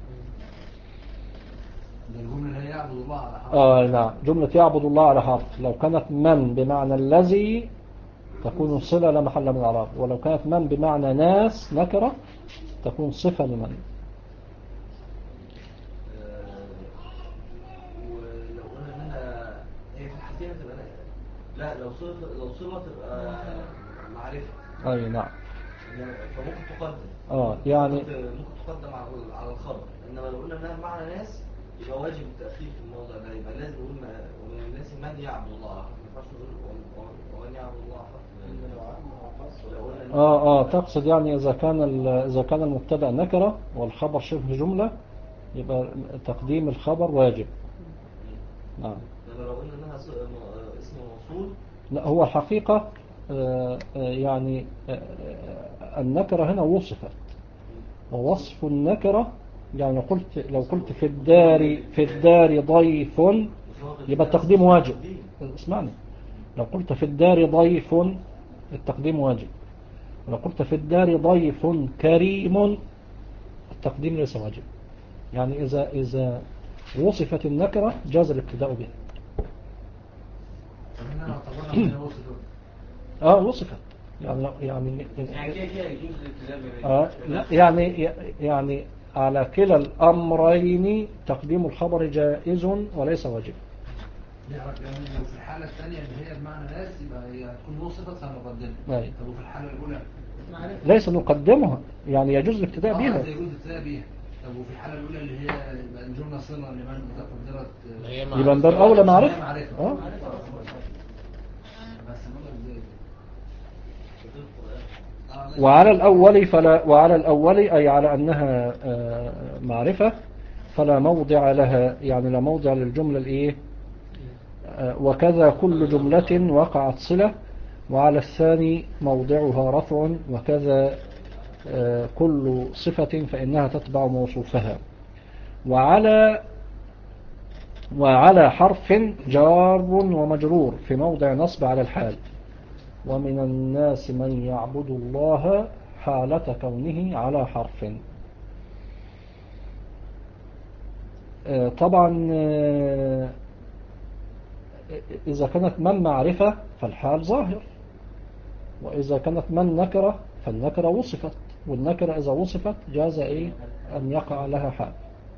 الجملة اللي هي يعبد الله على حرف. آه نعم، جملة يعبد الله على حرف لو كانت من بمعنى الذي تكون صلة لا محل من الإعراب، ولو كانت من بمعنى ناس نكرة تكون صفة لمن. ولو قلنا انها هي في الحالتين تبقى لا، لو صلة لو صلة تبقى معرفة. أي نعم. فممكن تقدم اه يعني ممكن تقدم على على الخبر، انما لو قلنا انها بمعنى ناس يبقى واجب التأخير في الموضع ده، يبقى لازم نقول ومن الناس من يعبد الله، ما ينفعش نقول ومن يعبد الله. اه اه تقصد يعني اذا كان اذا كان المبتدا نكره والخبر شبه جمله يبقى تقديم الخبر واجب. نعم. لو قلنا انها اسم موصول لا، هو الحقيقه آه يعني آه النكره هنا وصفت، ووصف النكره يعني قلت لو قلت في الدار في الدار ضيف يبقى التقديم واجب. اسمعني، لو قلت في الدار ضيف التقديم واجب، ولو قلت في الدار ضيف كريم التقديم ليس واجب. يعني إذا إذا وصفت النكرة جاز الابتداء بها. اه وصفت يعني يعني آه لا يعني يعني على كلا الأمرين تقديم الخبر جائز وليس واجب. يعني في الحالة الثانية اللي هي بمعنى ناس يبقى هي تكون وصفت سنقدمها. طب وفي الحالة الأولى ليس نقدمها، يعني يجوز الابتداء بها. اه يجوز الابتداء بها. طب وفي الحالة الأولى اللي هي الجملة صلة لمن تقدرت يبقى من باب أولى معرفة. اه وعلى الأول فلا وعلى الأول أي على أنها معرفة فلا موضع لها، يعني لا موضع للجملة الإيه. وكذا كل جملة وقعت صلة، وعلى الثاني موضعها رفع، وكذا كل صفة فإنها تتبع موصوفها. وعلى وعلى حرف جار ومجرور في موضع نصب على الحال. ومن الناس من يعبد الله حالة كونه على حرف. طبعا إذا كانت من معرفة فالحال ظاهر، وإذا كانت من نكرة فالنكرة وصفت، والنكرة إذا وصفت جاز إيه أن يقع لها حال.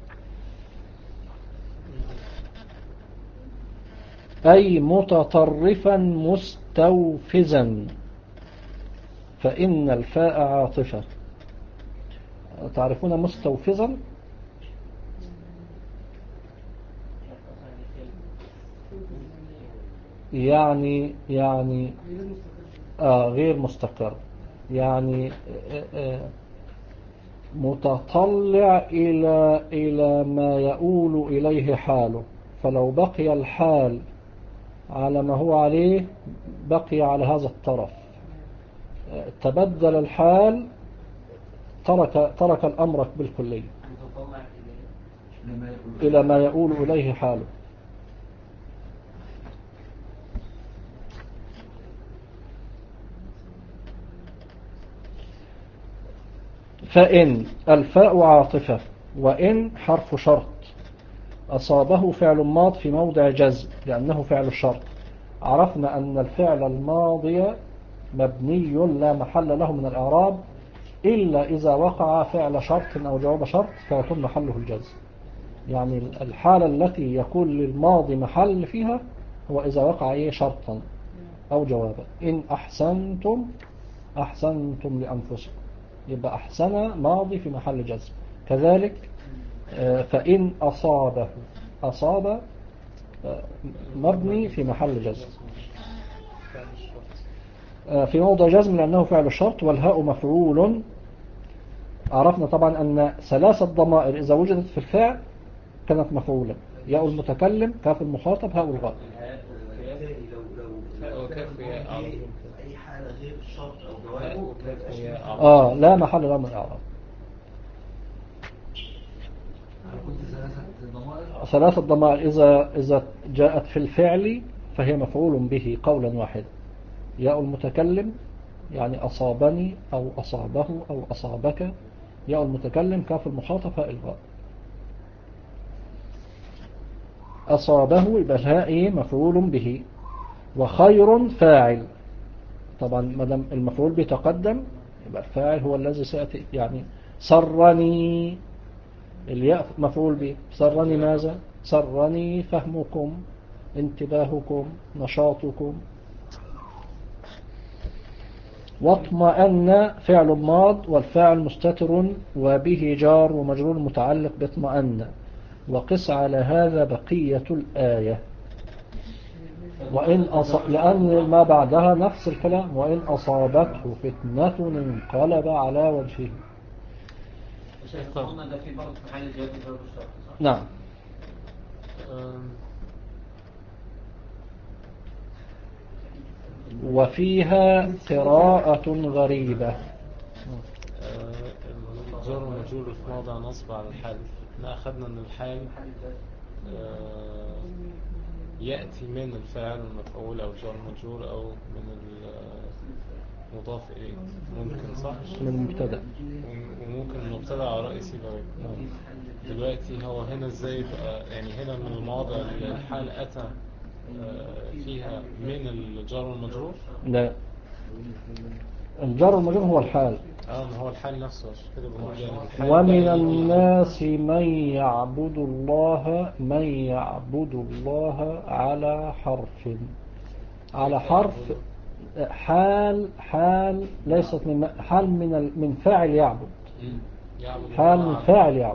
أي متطرفا مستوفزا فإن الفاء عاطفة. تعرفون مستوفزا؟ يعني يعني آه غير مستقر، يعني آه آه متطلع إلى إلى ما يؤول إليه حاله، فلو بقي الحال على ما هو عليه بقي على هذا الطرف، تبدل الحال ترك ترك الأمر بالكلية إلى ما يؤول إليه حاله. فإن الفاء عاطفة، وإن حرف شرط، أصابه فعل ماض في موضع جزم لأنه فعل شرط. عرفنا أن الفعل الماضي مبني لا محل له من الإعراب إلا إذا وقع فعل شرط أو جواب شرط فيكون محله الجزم. يعني الحالة التي يكون للماضي محل فيها هو إذا وقع إيه شرطا أو جوابا. إن أحسنتم أحسنتم لأنفسكم، يبقى أحسن ماضي في محل جزم. كذلك فإن أصابه أصاب مبني في محل جزم في موضع جزم لأنه فعل شرط. والهاء مفعول. عرفنا طبعا أن ثلاثة ضمائر إذا وجدت في الفعل كانت مفعولا: ياء المتكلم، كاف المخاطب، هاء الغائب. أي حالة غير الشرط أو جواب آه لا محل له من الإعراب. ثلاثة ضمائر إذا إذا جاءت في الفعل فهي مفعول به قولا واحدا: ياء المتكلم يعني أصابني أو أصابه أو أصابك، ياء المتكلم كاف المخاطب هاء الغائب. أصابه يبقى الهاء مفعول به، وخير فاعل. طبعا ما دام المفعول بيتقدم يبقى الفاعل هو الذي سيأتي، يعني سرني الياء مفعول به، سرني ماذا؟ سرني فهمكم، انتباهكم، نشاطكم. واطمأن فعل ماض والفاعل مستتر وبه جار ومجرور متعلق باطمأن، وقس على هذا بقية الآية. وإن أص... لأن ما بعدها نفس الكلام، وإن أصابته فتنة انقلب على وجهه. قلنا ده في برضه في حال جواب جواب الشرط صح؟ نعم. وفيها قراءة غريبة. الجار والمجرور في موضع نصب على الحال. احنا أخذنا أن الحال يأتي من الفاعل والمفعول أو الجار والمجرور أو من المضاف إليه، ممكن صح؟ من المبتدأ، وممكن المبتدأ على رأي سيبويه. دلوقتي هو هنا ازاي بقى، يعني هنا من المواضع اللي الحال أتى فيها من الجار والمجرور؟ لا، الجار والمجرور هو الحال. اه ما هو الحال نفسه كده بنقول يعني الحال. ومن الناس من يعبد الله من يعبد الله على حرف، على حرف حال حال ليست من حال من من فاعل يعبد، حال من فاعل يعبد.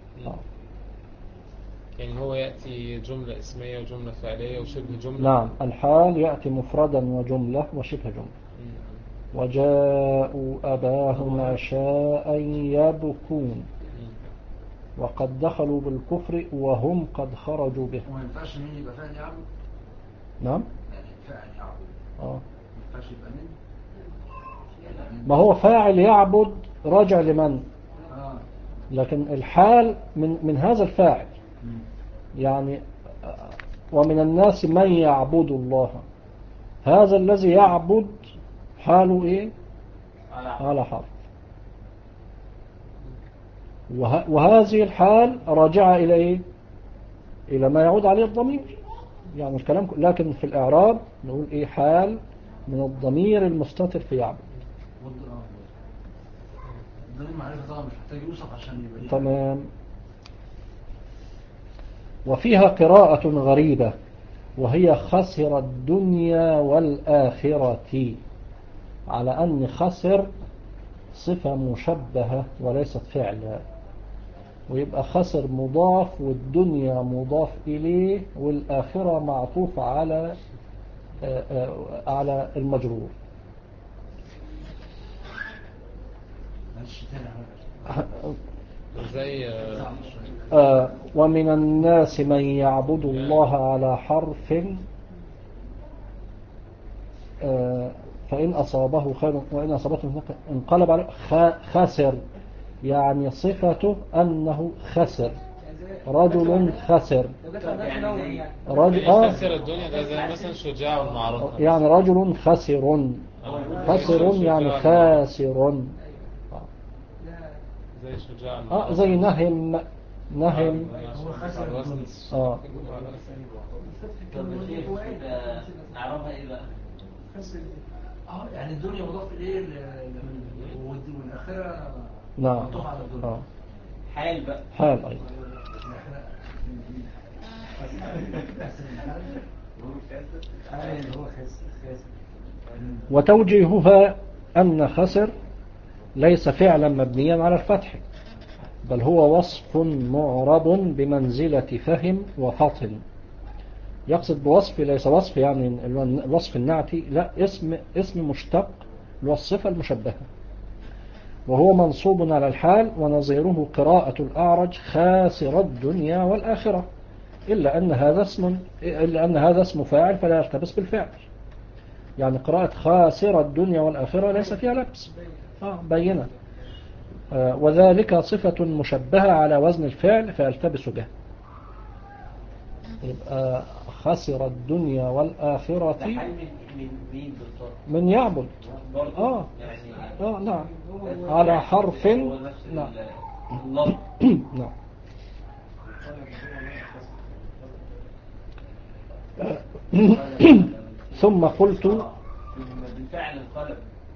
يعني هو يأتي جملة اسمية وجملة فعلية وشبه جملة. نعم، الحال يأتي مفردا وجملة وشبه جملة. وجاءوا أباهم عشاء يبكون وقد دخلوا بالكفر وهم قد خرجوا به. وما ينفعش مين يبقى فاعل يعبد؟ نعم، يعني فاعل يعبد اه ما ينفعش يبقى مين؟ ما هو فاعل يعبد راجع لمن؟ اه لكن الحال من من هذا الفاعل. يعني ومن الناس من يعبد الله، هذا الذي يعبد حاله ايه؟ على حرف. وه... وهذه الحال راجعة إلى إيه؟ إلى ما يعود عليه الضمير. يعني الكلام، لكن في الإعراب نقول إيه؟ حال من الضمير المستتر في يعبد. الضمير معرفة طبعا مش محتاج يوصف عشان يبقى. تمام. وفيها قراءة غريبة وهي خسر الدنيا والآخرة، على أن خسر صفة مشبهة وليست فعلا، ويبقى خسر مضاف والدنيا مضاف إليه والآخرة معطوف على آآ آآ على المجرور. زي آه ومن الناس من يعبد الله على حرف آه فإن أصابه خير وإن أصابته انقلب عليه خاسر، يعني صفته أنه خسر، رجل خسر. رجل خسر الدنيا، ده زي مثلا شجاع المعركة، يعني رجل خسر، خسر يعني خاسر، زي شجاع المعركة. اه زي نهم، نهم هو خسر. اه نعرفها ايه بقى؟ اه يعني الدنيا مضاف اليه والاخره نعم معطوف على الدنيا. اه حال بقى، حال ايضا. وتوجيهها أن خسر ليس فعلا مبنيا على الفتح، بل هو وصف معرب بمنزلة فهم وفطن. يقصد بوصف ليس وصف يعني الوصف النعتي، لا، اسم اسم مشتق للصفة المشبهة، وهو منصوب على الحال. ونظيره قراءة الأعرج خاسر الدنيا والآخرة، إلا أن هذا اسم إلا أن هذا اسم فاعل فلا يلتبس بالفعل. يعني قراءة خاسر الدنيا والآخرة ليس فيها لبس، آه بينة. آه وذلك صفة مشبهة على وزن الفعل فيلتبس به. يبقى خسر الدنيا والآخرة. ده حال من من مين بالظبط؟ من يعبد. برضه آه. يعني آه نعم على حرف. هو نفس نعم اللفظ. نعم. ثم قلت بالفعل انقلب.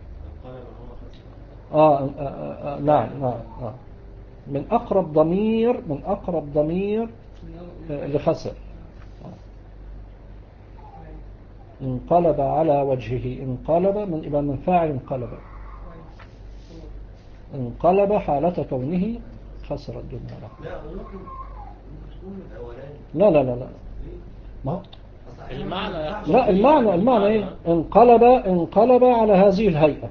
آه, آه, آه, آه نعم نعم آه من أقرب ضمير من أقرب ضمير آه لخسر. انقلب على وجهه. انقلب من إلى من فاعل انقلب. انقلب حالة كونه خسر الدنيا. لا ممكن ممكن تكون من الأولاني. لا لا لا لا ما هو المعنى لا المعنى المعنى ايه؟ انقلب انقلب على هذه الهيئة.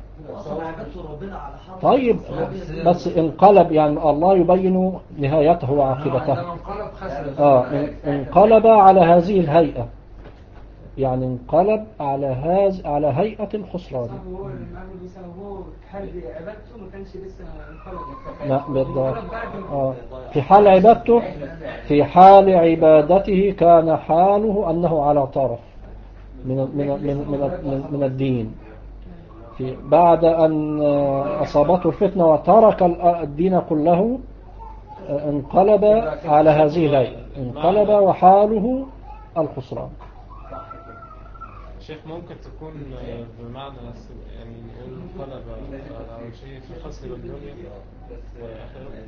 طيب بس انقلب يعني الله يبين نهايته وعاقبته. اه انقلب على هذه الهيئة يعني انقلب على هذا على هيئة الخسران. هو هو حال عبادته ما كانش لسه انقلب. لا بالضبط. آه في حال عبادته في حال عبادته كان حاله أنه على طرف من من من من, من الدين. في بعد أن أصابته الفتنة وترك الدين كله انقلب على هذه الهيئة. انقلب وحاله الخسران. شيخ ممكن تكون بمعنى يعني نقول انقلب على شيء في خسر الدنيا والآخرة.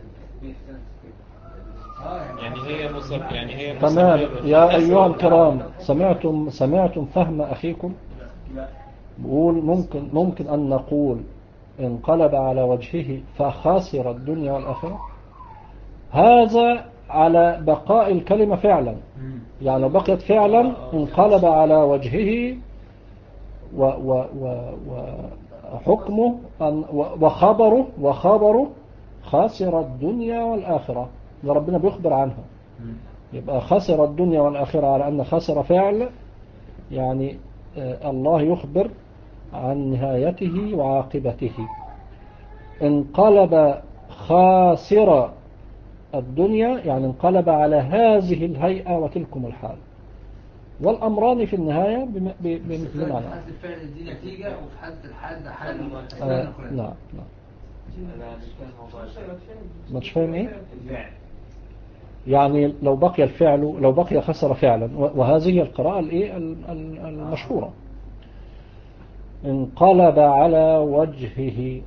يعني هي مصب يعني هي تمام يا أيها الكرام. سمعتم سمعتم فهم أخيكم. بقول ممكن ممكن أن نقول انقلب على وجهه فخسر الدنيا والآخرة. هذا على بقاء الكلمة فعلا يعني لو بقيت فعلا انقلب على وجهه و و و وحكمه وخبره وخبره خسر الدنيا والآخرة. ده ربنا بيخبر عنها. يبقى خسر الدنيا والآخرة على أن خسر فعل يعني الله يخبر عن نهايته وعاقبته. انقلب خاسر الدنيا يعني انقلب على هذه الهيئة وتلكم الحال. والأمران في النهاية بمثل معنى. في حالة الفعل دي نتيجة وفي حالة الحال ده حال. آه نعم نعم. ما تفهم ايه؟ يعني لو بقي الفعل لو بقي خسر فعلا وهذه هي القراءة الايه المشهورة. انقلب على وجهه.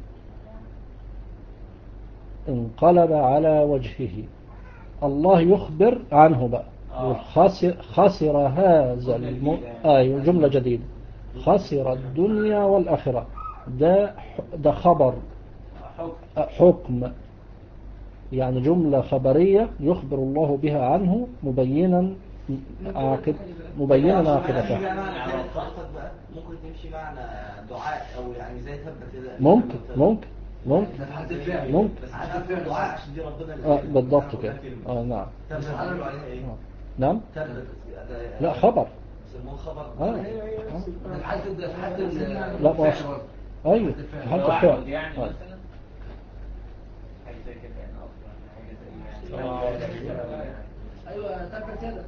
انقلب على وجهه الله يخبر عنه بقى. خسر, خسر هذا الم... آه جملة جديدة. خسر الدنيا والآخرة. ده ده خبر حكم يعني جملة خبرية يخبر الله بها عنه مبينا عاقب مبينا عاقبته. ممكن تمشي معنى دعاء او يعني زي ثبت. ممكن ممكن ممكن ممكن دعاء عشان دي ربنا اه بالضبط كده. اه نعم. تبدأ عليها ايه؟ نعم. تبدأ لا خبر. يسموه خبر. اه الحد ده حد لا ماشي. ايوه حتى الفعل يعني مثلا حاجه زي كده يعني اصلا حاجه زي يعني ايوه تبت كده.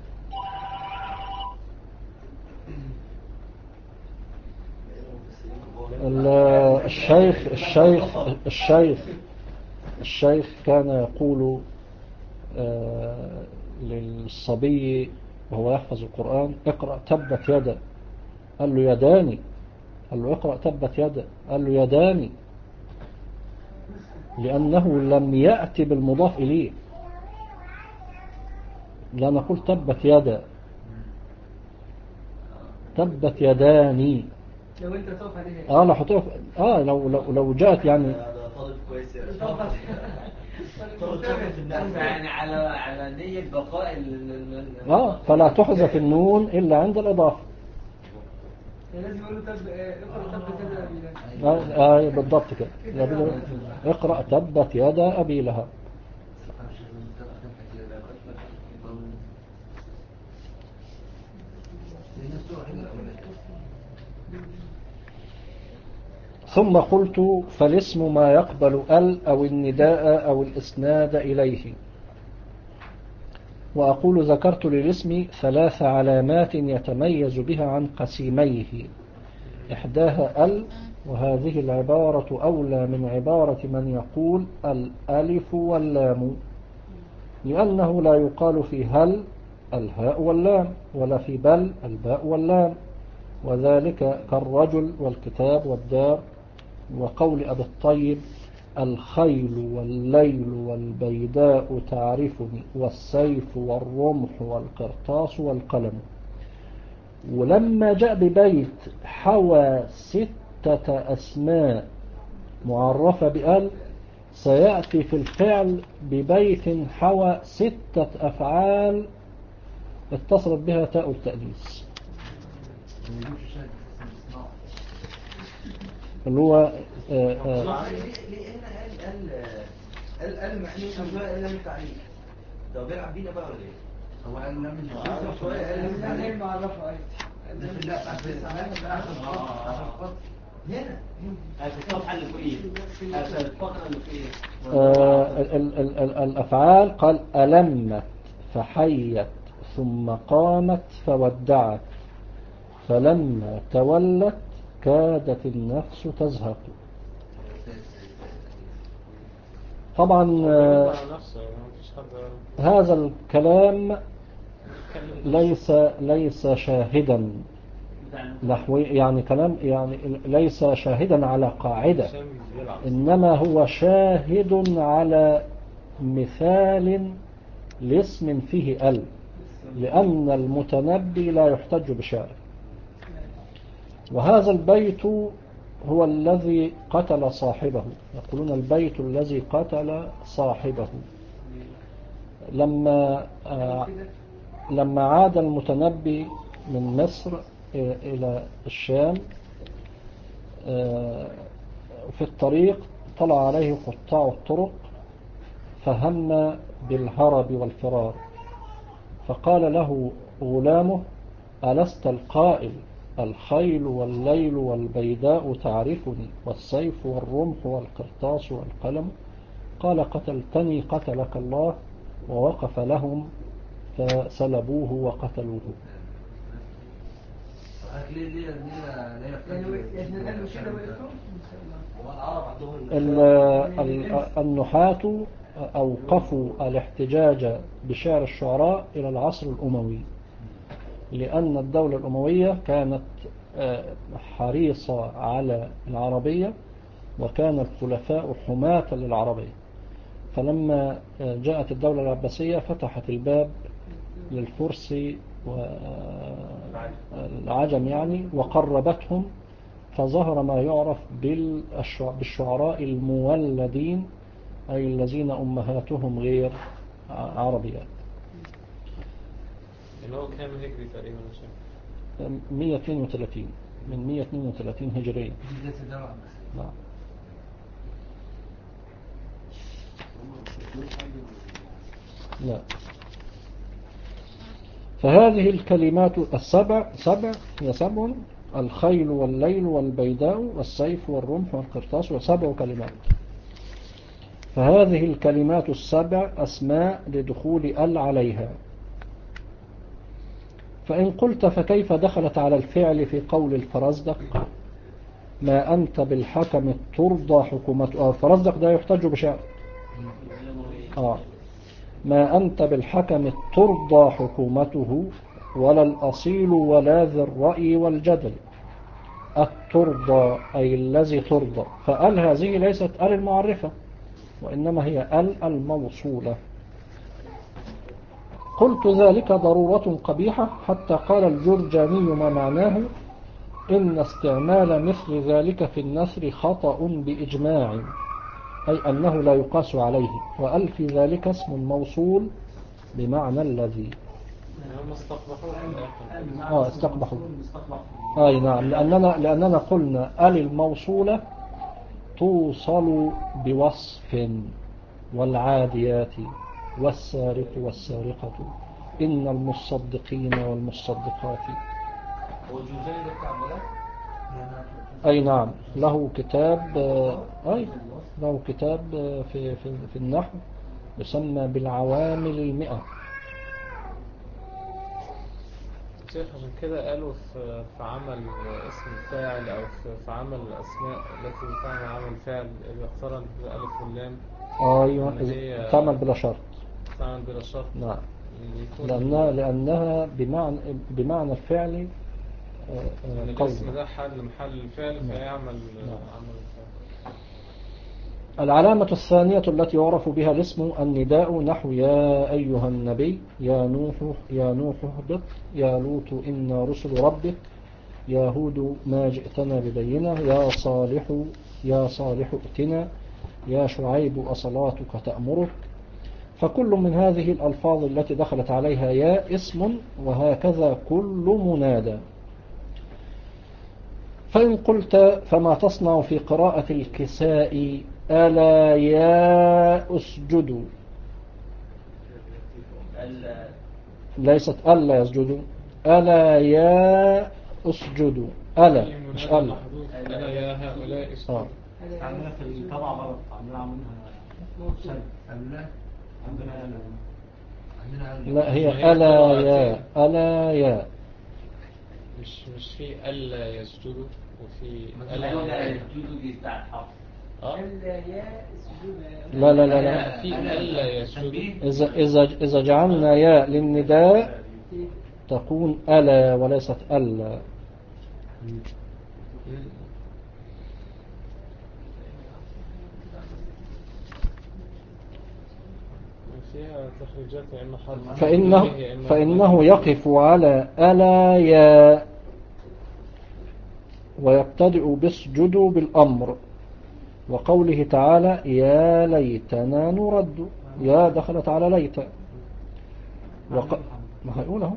الشيخ الشيخ الشيخ الشيخ كان يقول آه للصبي وهو يحفظ القرآن اقرأ تبت يدا. قال له يداني. قال له اقرأ تبت يدا. قال له يداني لأنه لم يأتي بالمضاف إليه. لا نقول تبت يدا. تبت يداني. لو انت تقف عليها اه لو حطيها اه لو لو لو جاءت يعني طالب كويس يا طالب في الناس يعني على على نية بقاء اه فلا تحذف النون إلا عند الإضافة. لازم يقول له تب اقرا تبت يدا ابي لهب. اه بالضبط كده. اقرأ تبت يدا ابي لهب. ثم قلت فالاسم ما يقبل ال أو النداء أو الإسناد إليه. وأقول ذكرت للاسم ثلاث علامات يتميز بها عن قسيميه، إحداها ال، وهذه العبارة أولى من عبارة من يقول الألف واللام، لأنه لا يقال في هل الهاء واللام، ولا في بل الباء واللام، وذلك كالرجل والكتاب والدار، وقول أبي الطيب الخيل والليل والبيداء تعرفني والسيف والرمح والقرطاس والقلم. ولما جاء ببيت حوى ستة أسماء معرفة بأل، سيأتي في الفعل ببيت حوى ستة أفعال اتصلت بها تاء التأنيث، اللي هو آآ آآ لان قال قال قال معني شويه الا من تعريف ده بيلعب بينا بقى ولا ايه؟ هو قال لا من شويه قال لا غير معرفة أيضا. هنا في الصفحة اللي فوقيه، في الفقرة اللي فوقيه. آه ال ال ال الأفعال قال ألمت فحيت ثم قامت فودعت فلما تولت كادت النفس تزهق. طبعا آه هذا الكلام ليس ليس شاهدا نحوي، يعني كلام يعني ليس شاهدا على قاعدة، إنما هو شاهد على مثال لاسم فيه ال، لأن المتنبي لا يحتج بشعر. وهذا البيت هو الذي قتل صاحبه، يقولون البيت الذي قتل صاحبه. لما آه لما عاد المتنبي من مصر إلى الشام، في الطريق طلع عليه قطاع الطرق فهم بالهرب والفرار، فقال له غلامه ألست القائل الخيل والليل والبيداء تعرفني والسيف والرمح والقرطاس والقلم؟ قال قتلتني قتلك الله، ووقف لهم فسلبوه وقتلوه. ليه ليه ليه ليه النحاة أوقفوا الاحتجاج بشعر الشعراء إلى العصر الأموي، لأن الدولة الأموية كانت حريصة على العربية، وكان الخلفاء حماة للعربية. فلما جاءت الدولة العباسية فتحت الباب للفرس والعجم يعني وقربتهم، فظهر ما يعرف بالشعراء المولدين، أي الذين أمهاتهم غير عربيات. اللي هو كام هجري تقريبا؟ مئة واثنين وثلاثين، من مئة واثنين وثلاثين هجرية. نعم. لا. فهذه الكلمات السبع سبع هي سبع: الخيل والليل والبيداء والسيف والرمح والقرطاس، وسبع كلمات. فهذه الكلمات السبع أسماء لدخول ال عليها. فإن قلت فكيف دخلت على الفعل في قول الفرزدق ما أنت بالحكم ترضى حكومته؟ الفرزدق ده يحتج بشعر. آه. ما أنت بالحكم ترضى حكومته ولا الأصيل ولا ذي الرأي والجدل. الترضى أي الذي ترضى، فأل هذه ليست أل المعرفة، وإنما هي أل الموصولة. قلت ذلك ضرورة قبيحة، حتى قال الجرجاني ما معناه إن استعمال مثل ذلك في النثر خطأ بإجماع، أي أنه لا يقاس عليه، وأل في ذلك اسم موصول بمعنى الذي. هم استقبحوه في الآخر. آه استقبحوا. أي نعم، لأننا, لأننا قلنا أل الموصولة توصل بوصف: والعاديات والسارق والسارقة إن المصدقين والمصدقات. هو الجوزاني ده بتاع بلاد؟ أي نعم، له كتاب أي له كتاب في في في النحو يسمى بالعوامل المئة. شيخ عشان كده قالوا في في عمل اسم الفاعل أو في في عمل الأسماء التي تعمل عمل فعل إذا اقترن بالألف واللام أيوة إن هي تعمل بلا شرط. تعمل بلا شرط. نعم. يكون لأنها لأنها بمعنى بمعنى الفعل إن الاسم ده حل محل الفعل فيعمل عمل الفعل. العلامة الثانية التي يعرف بها الاسم النداء نحو يا أيها النبي، يا نوح يا نوح اهبط، يا لوط إنا رسل ربك، يا هود ما جئتنا ببينة، يا صالح يا صالح ائتنا، يا شعيب أصلاتك تأمرك. فكل من هذه الألفاظ التي دخلت عليها يا اسم، وهكذا كل منادى. فإن قلت فما تصنع في قراءة الكساء ألا يا أسجدوا، ليست ألا يسجدوا، ألا يا أسجدوا، ألا مش ألا. ألا يا هؤلاء اسجدوا. عندنا في الطبعة برضه عندنا عاملينها سلب. ألا عندنا ألا. عندنا ألا. لا هي ألا يا ألا يا مش مش في ألا يسجدوا وفي ألا ألا يسجدوا دي بتاعت حفص. اه ألا يا اسجد. لا لا لا لا في ألا يسجدوا. إذا إذا إذا جعلنا يا للنداء تكون ألا وليست ألا. فيها تخريجات يا إما حرف فإنه, يا إما فإنه يقف على ألا يا ويبتدئ باسجدوا بالأمر، وقوله تعالى يا ليتنا نرد، يا دخلت على ليت وق... ما هيقوله.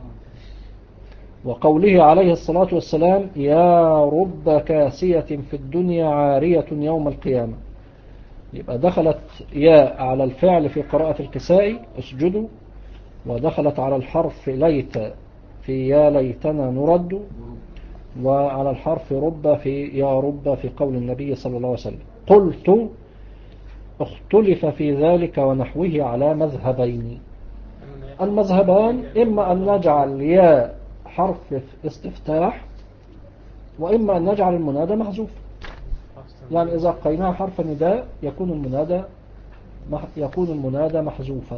وقوله عليه الصلاة والسلام يا رب كاسية في الدنيا عارية يوم القيامة، يبقى دخلت يا على الفعل في قراءة الكساء اسجدوا، ودخلت على الحرف ليت في يا ليتنا نرد، وعلى الحرف رب في يا رب في قول النبي صلى الله عليه وسلم. قلت اختلف في ذلك ونحوه على مذهبين. المذهبان إما أن نجعل يا حرف استفتاح، وإما أن نجعل المنادى محذوف. يعني إذا قيناه حرف نداء يكون المنادى يكون المنادى محذوفا.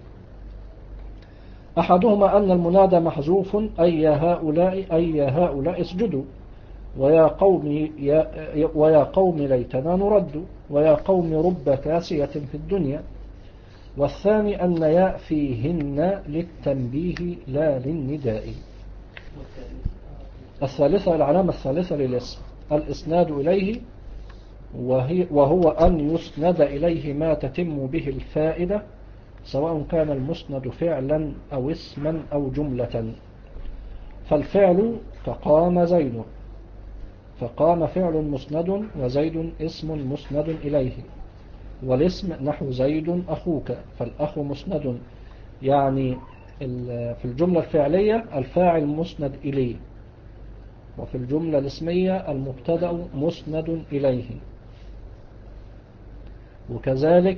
أحدهما أن المنادى محذوف أي يا هؤلاء أي يا هؤلاء اسجدوا، ويا قوم يا ويا قوم ليتنا نرد، ويا قوم رب كاسية في الدنيا. والثاني أن ياء فيهن للتنبيه لا للنداء. الثالثة العلامة الثالثة للاسم الإسناد إليه، وهي وهو أن يسند إليه ما تتم به الفائدة، سواء كان المسند فعلا أو اسما أو جملة. فالفعل كقام زيد، فقام فعل مسند وزيد اسم مسند إليه. والاسم نحو زيد أخوك، فالأخ مسند، يعني في الجملة الفعلية الفاعل مسند إليه، وفي الجملة الاسمية المبتدأ مسند إليه. وكذلك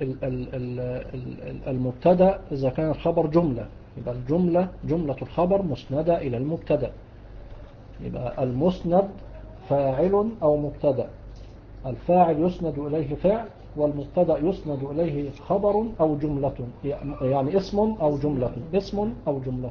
المبتدأ إذا كان الخبر جملة يبقى الجملة جملة الخبر مسندة إلى المبتدأ، يبقى المسند فاعل أو مبتدأ، الفاعل يسند إليه فعل، والمبتدأ يسند إليه خبر أو جملة، يعني اسم أو جملة، اسم أو جملة.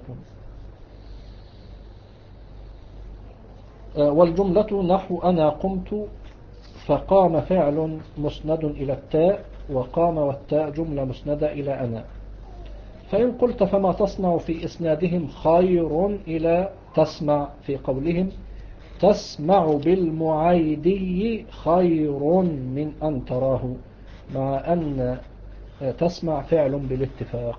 والجملة نحو أنا قمت، فقام فعل مسند إلى التاء، وقام والتاء جملة مسندة إلى أنا. فإن قلت فما تصنع في إسنادهم خير إلى تسمع في قولهم تسمع بالمعايدي خير من أن تراه، مع أن تسمع فعل بالاتفاق.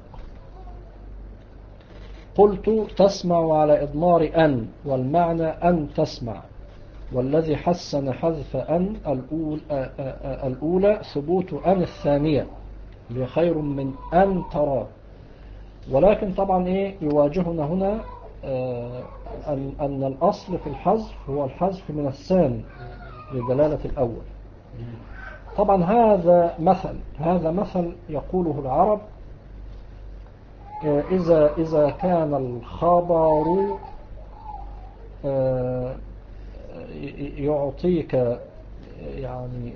قلت تسمع على إضمار أن، والمعنى أن تسمع، والذي حسن حذف أن الأولى ثبوت أن الثانية لخير من أن تراه. ولكن طبعا إيه يواجهنا هنا أن, أن الأصل في الحذف هو الحذف من الثاني لدلالة الأول. طبعا هذا مثل هذا مثل يقوله العرب إذا إذا كان الخبر يعطيك يعني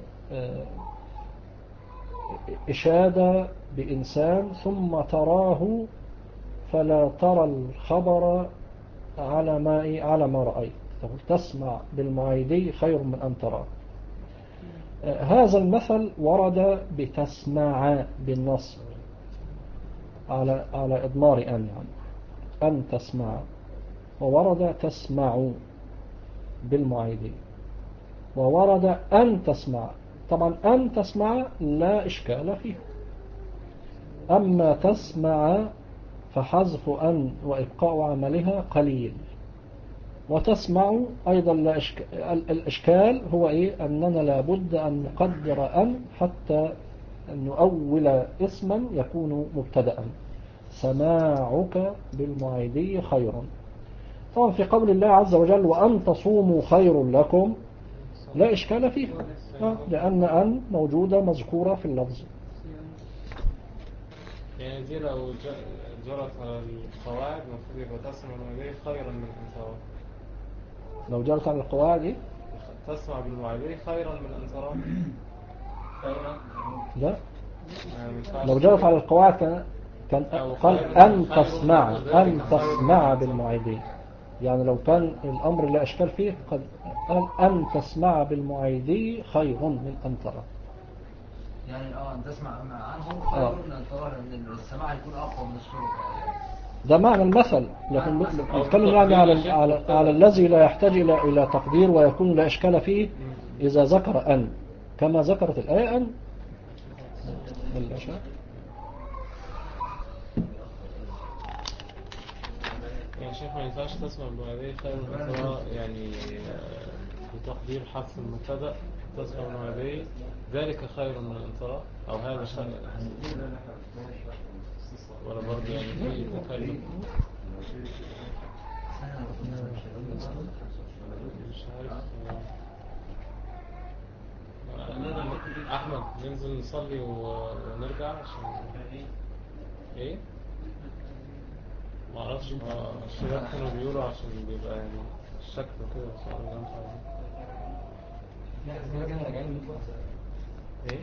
إشادة بإنسان ثم تراه فلا ترى الخبر على ما على ما رأيت، تقول تسمع بالمعيدي خير من أن تراه. هذا المثل ورد بتسمع بالنص على على إضمار أن يعني أن تسمع، وورد تسمع بالمعيدي، وورد أن تسمع. طبعا أن تسمع لا إشكال فيه، أما تسمع فحذف أن وإبقاء عملها قليل، وتسمع أيضا لا إشكال. الإشكال هو إيه؟ أننا لابد أن نقدر أن حتى نؤول اسما يكون مبتدأ. سماعك بالمعيدي خير. طبعا في قول الله عز وجل وأن تصوموا خير لكم لا إشكال فيه، لأن أن موجودة مذكورة في اللفظ. يعني دي لو جرت على القواعد المفروض يبقى تسمع بالمعيدي خيرا من أن تراه. لو جرت على القواعد إيه؟ تسمع بالمعيدي خيرا من أن تراه. لا، يعني لو جرت على القواعد كان كان قال أن تسمع أن تسمع بالمعيدي. يعني لو كان الأمر لا أشكال فيه قد قال أن تسمع بالمعيدي خير من أن ترى. يعني اه أن تسمع عنه خير من أن ترى، لأن السماع يكون أقوى من الصوت. ده معنى المثل، لكن نتكلم يعني على على على الذي لا يحتاج إلى إلى تقدير ويكون لا إشكال فيه. إذا ذكر أن كما ذكرت الآية أن بالأشياء. يعني شيخ ما ينفعش تسمع بالمعيدي خير من أن تراه، يعني بتقدير حذف المبتدأ تسمع بالمعيدي ذلك خير من أن تراه، أو هذا خير ولا برضه يعني في تكلم. مش عارف. أحمد ننزل نصلي ونرجع عشان إيه؟ ما أعرفش. الشباب كانوا بيقولوا عشان بيبقى يعني الشكل كده إن شاء الله ننفع. إيه؟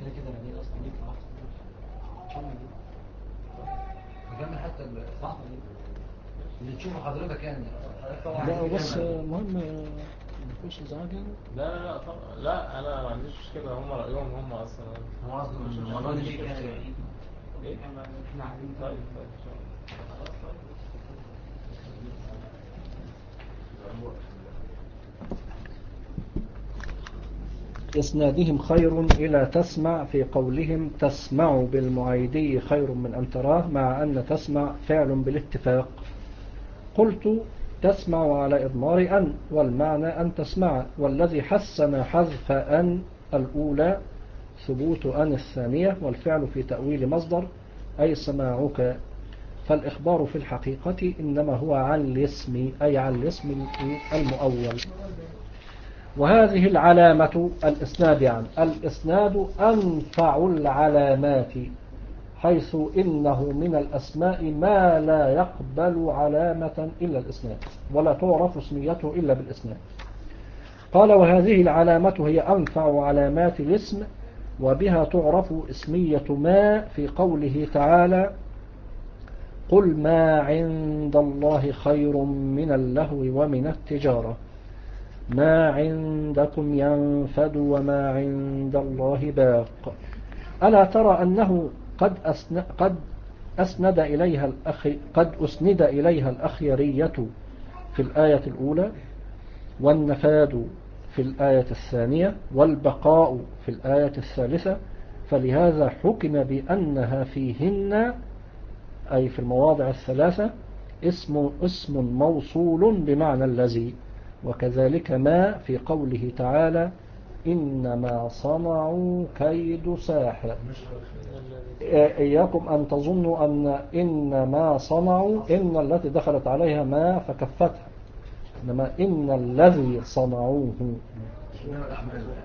نكمل حتى الصحن اللي تشوفه حضرتك يعني. لا بس مهم مفيش ازعاج يعني. لا لا لا طبعا لا، انا ما عنديش مشكله، هم رايهم هم اصلا. هو اصلا مش المره دي كان ايه؟ طيب طيب إسنادهم خير إلى تسمع في قولهم تسمع بالمعيدي خير من أن تراه، مع أن تسمع فعل بالاتفاق. قلت تسمع على إضمار أن، والمعنى أن تسمع، والذي حسن حذف أن الأولى ثبوت أن الثانية، والفعل في تأويل مصدر أي سماعك، فالإخبار في الحقيقة إنما هو عن الاسم، أي عن الاسم المؤول. وهذه العلامة الإسناد، يعني الإسناد أنفع العلامات، حيث إنه من الأسماء ما لا يقبل علامة إلا الإسناد، ولا تعرف اسميته إلا بالإسناد. قال وهذه العلامة هي أنفع علامات الاسم، وبها تعرف اسمية ما في قوله تعالى قل ما عند الله خير من اللهو ومن التجارة، ما عندكم ينفد وما عند الله باق. ألا ترى أنه قد أسن قد أسند إليها الأخ قد أسند إليها الأخيرية في الآية الأولى، والنفاد في الآية الثانية، والبقاء في الآية الثالثة، فلهذا حكم بأنها فيهن أي في المواضع الثلاثة اسم اسم موصول بمعنى الذي. وكذلك ما في قوله تعالى إنما صنعوا كيد ساحر. إياكم أن تظنوا أن إنما صنعوا إن التي دخلت عليها ما فكفتها، إنما إن الذي صنعوه.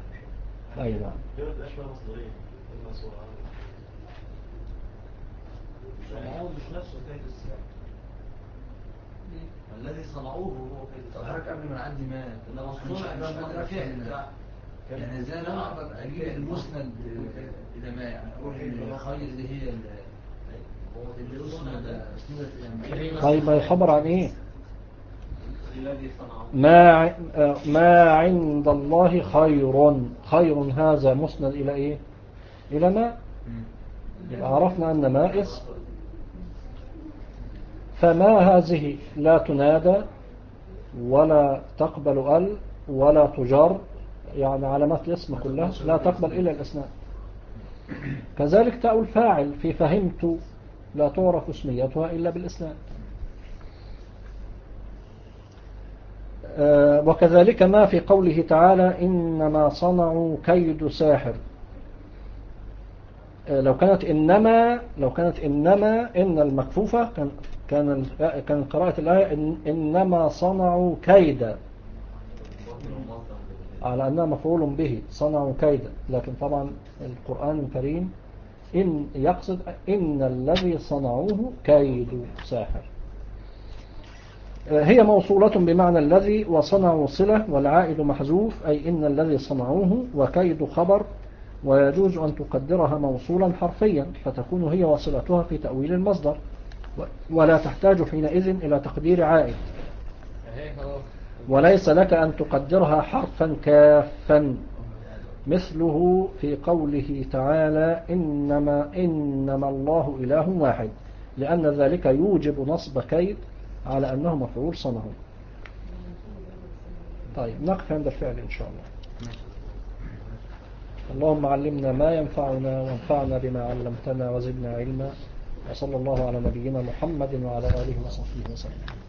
أي نعم. صنعوه مش نفسه كيد الساحر. الذي صنعوه هو كيد طب الساحر. حضرتك قبل ما نعدي ما إنما مش الصنع مش ده قادر افهم يعني ازاي انا اقدر اجيب المسند الى ما يعني اقول ان خير اللي هي ال- اللي اسند اسندت يعني طيب خبر عن ايه؟ الذي صنعوه ما ع- آه، ما عند الله خير. خير هذا مسند إلى إيه؟ إلى ما. يبقى عرفنا أن ما اسم، فما هذه لا تنادى ولا تقبل ال ولا تجر، يعني علامات الاسم كلها لا تقبل إلا الأسماء. كذلك تاء الفاعل في فهمت لا تعرف اسميتها إلا بالإسناد. آه، وكذلك ما في قوله تعالى إنما صنعوا كيد ساحر. آه، لو كانت إنما لو كانت إنما إن المكفوفة كان كان كان قراءة الآية إن إنما صنعوا كيدا، على أنها مفعول به صنعوا كيدا. لكن طبعا القرآن الكريم إن يقصد إن الذي صنعوه كيد ساحر. هي موصولة بمعنى الذي، وصنعوا صلة والعائد محذوف، أي إن الذي صنعوه، وكيد خبر، ويجوز أن تقدرها موصولا حرفيا فتكون هي وصلتها في تأويل المصدر، ولا تحتاج حينئذ إلى تقدير عائد. وليس لك أن تقدرها حرفا كافا، مثله في قوله تعالى إنما, إنما الله إله واحد، لأن ذلك يوجب نصب كيد على أنه مفعول صنعه. طيب نقف عند الفعل إن شاء الله. اللهم علمنا ما ينفعنا وانفعنا بما علمتنا وزدنا علما، وصلى الله على نبينا محمد وعلى آله وصحبه وسلم.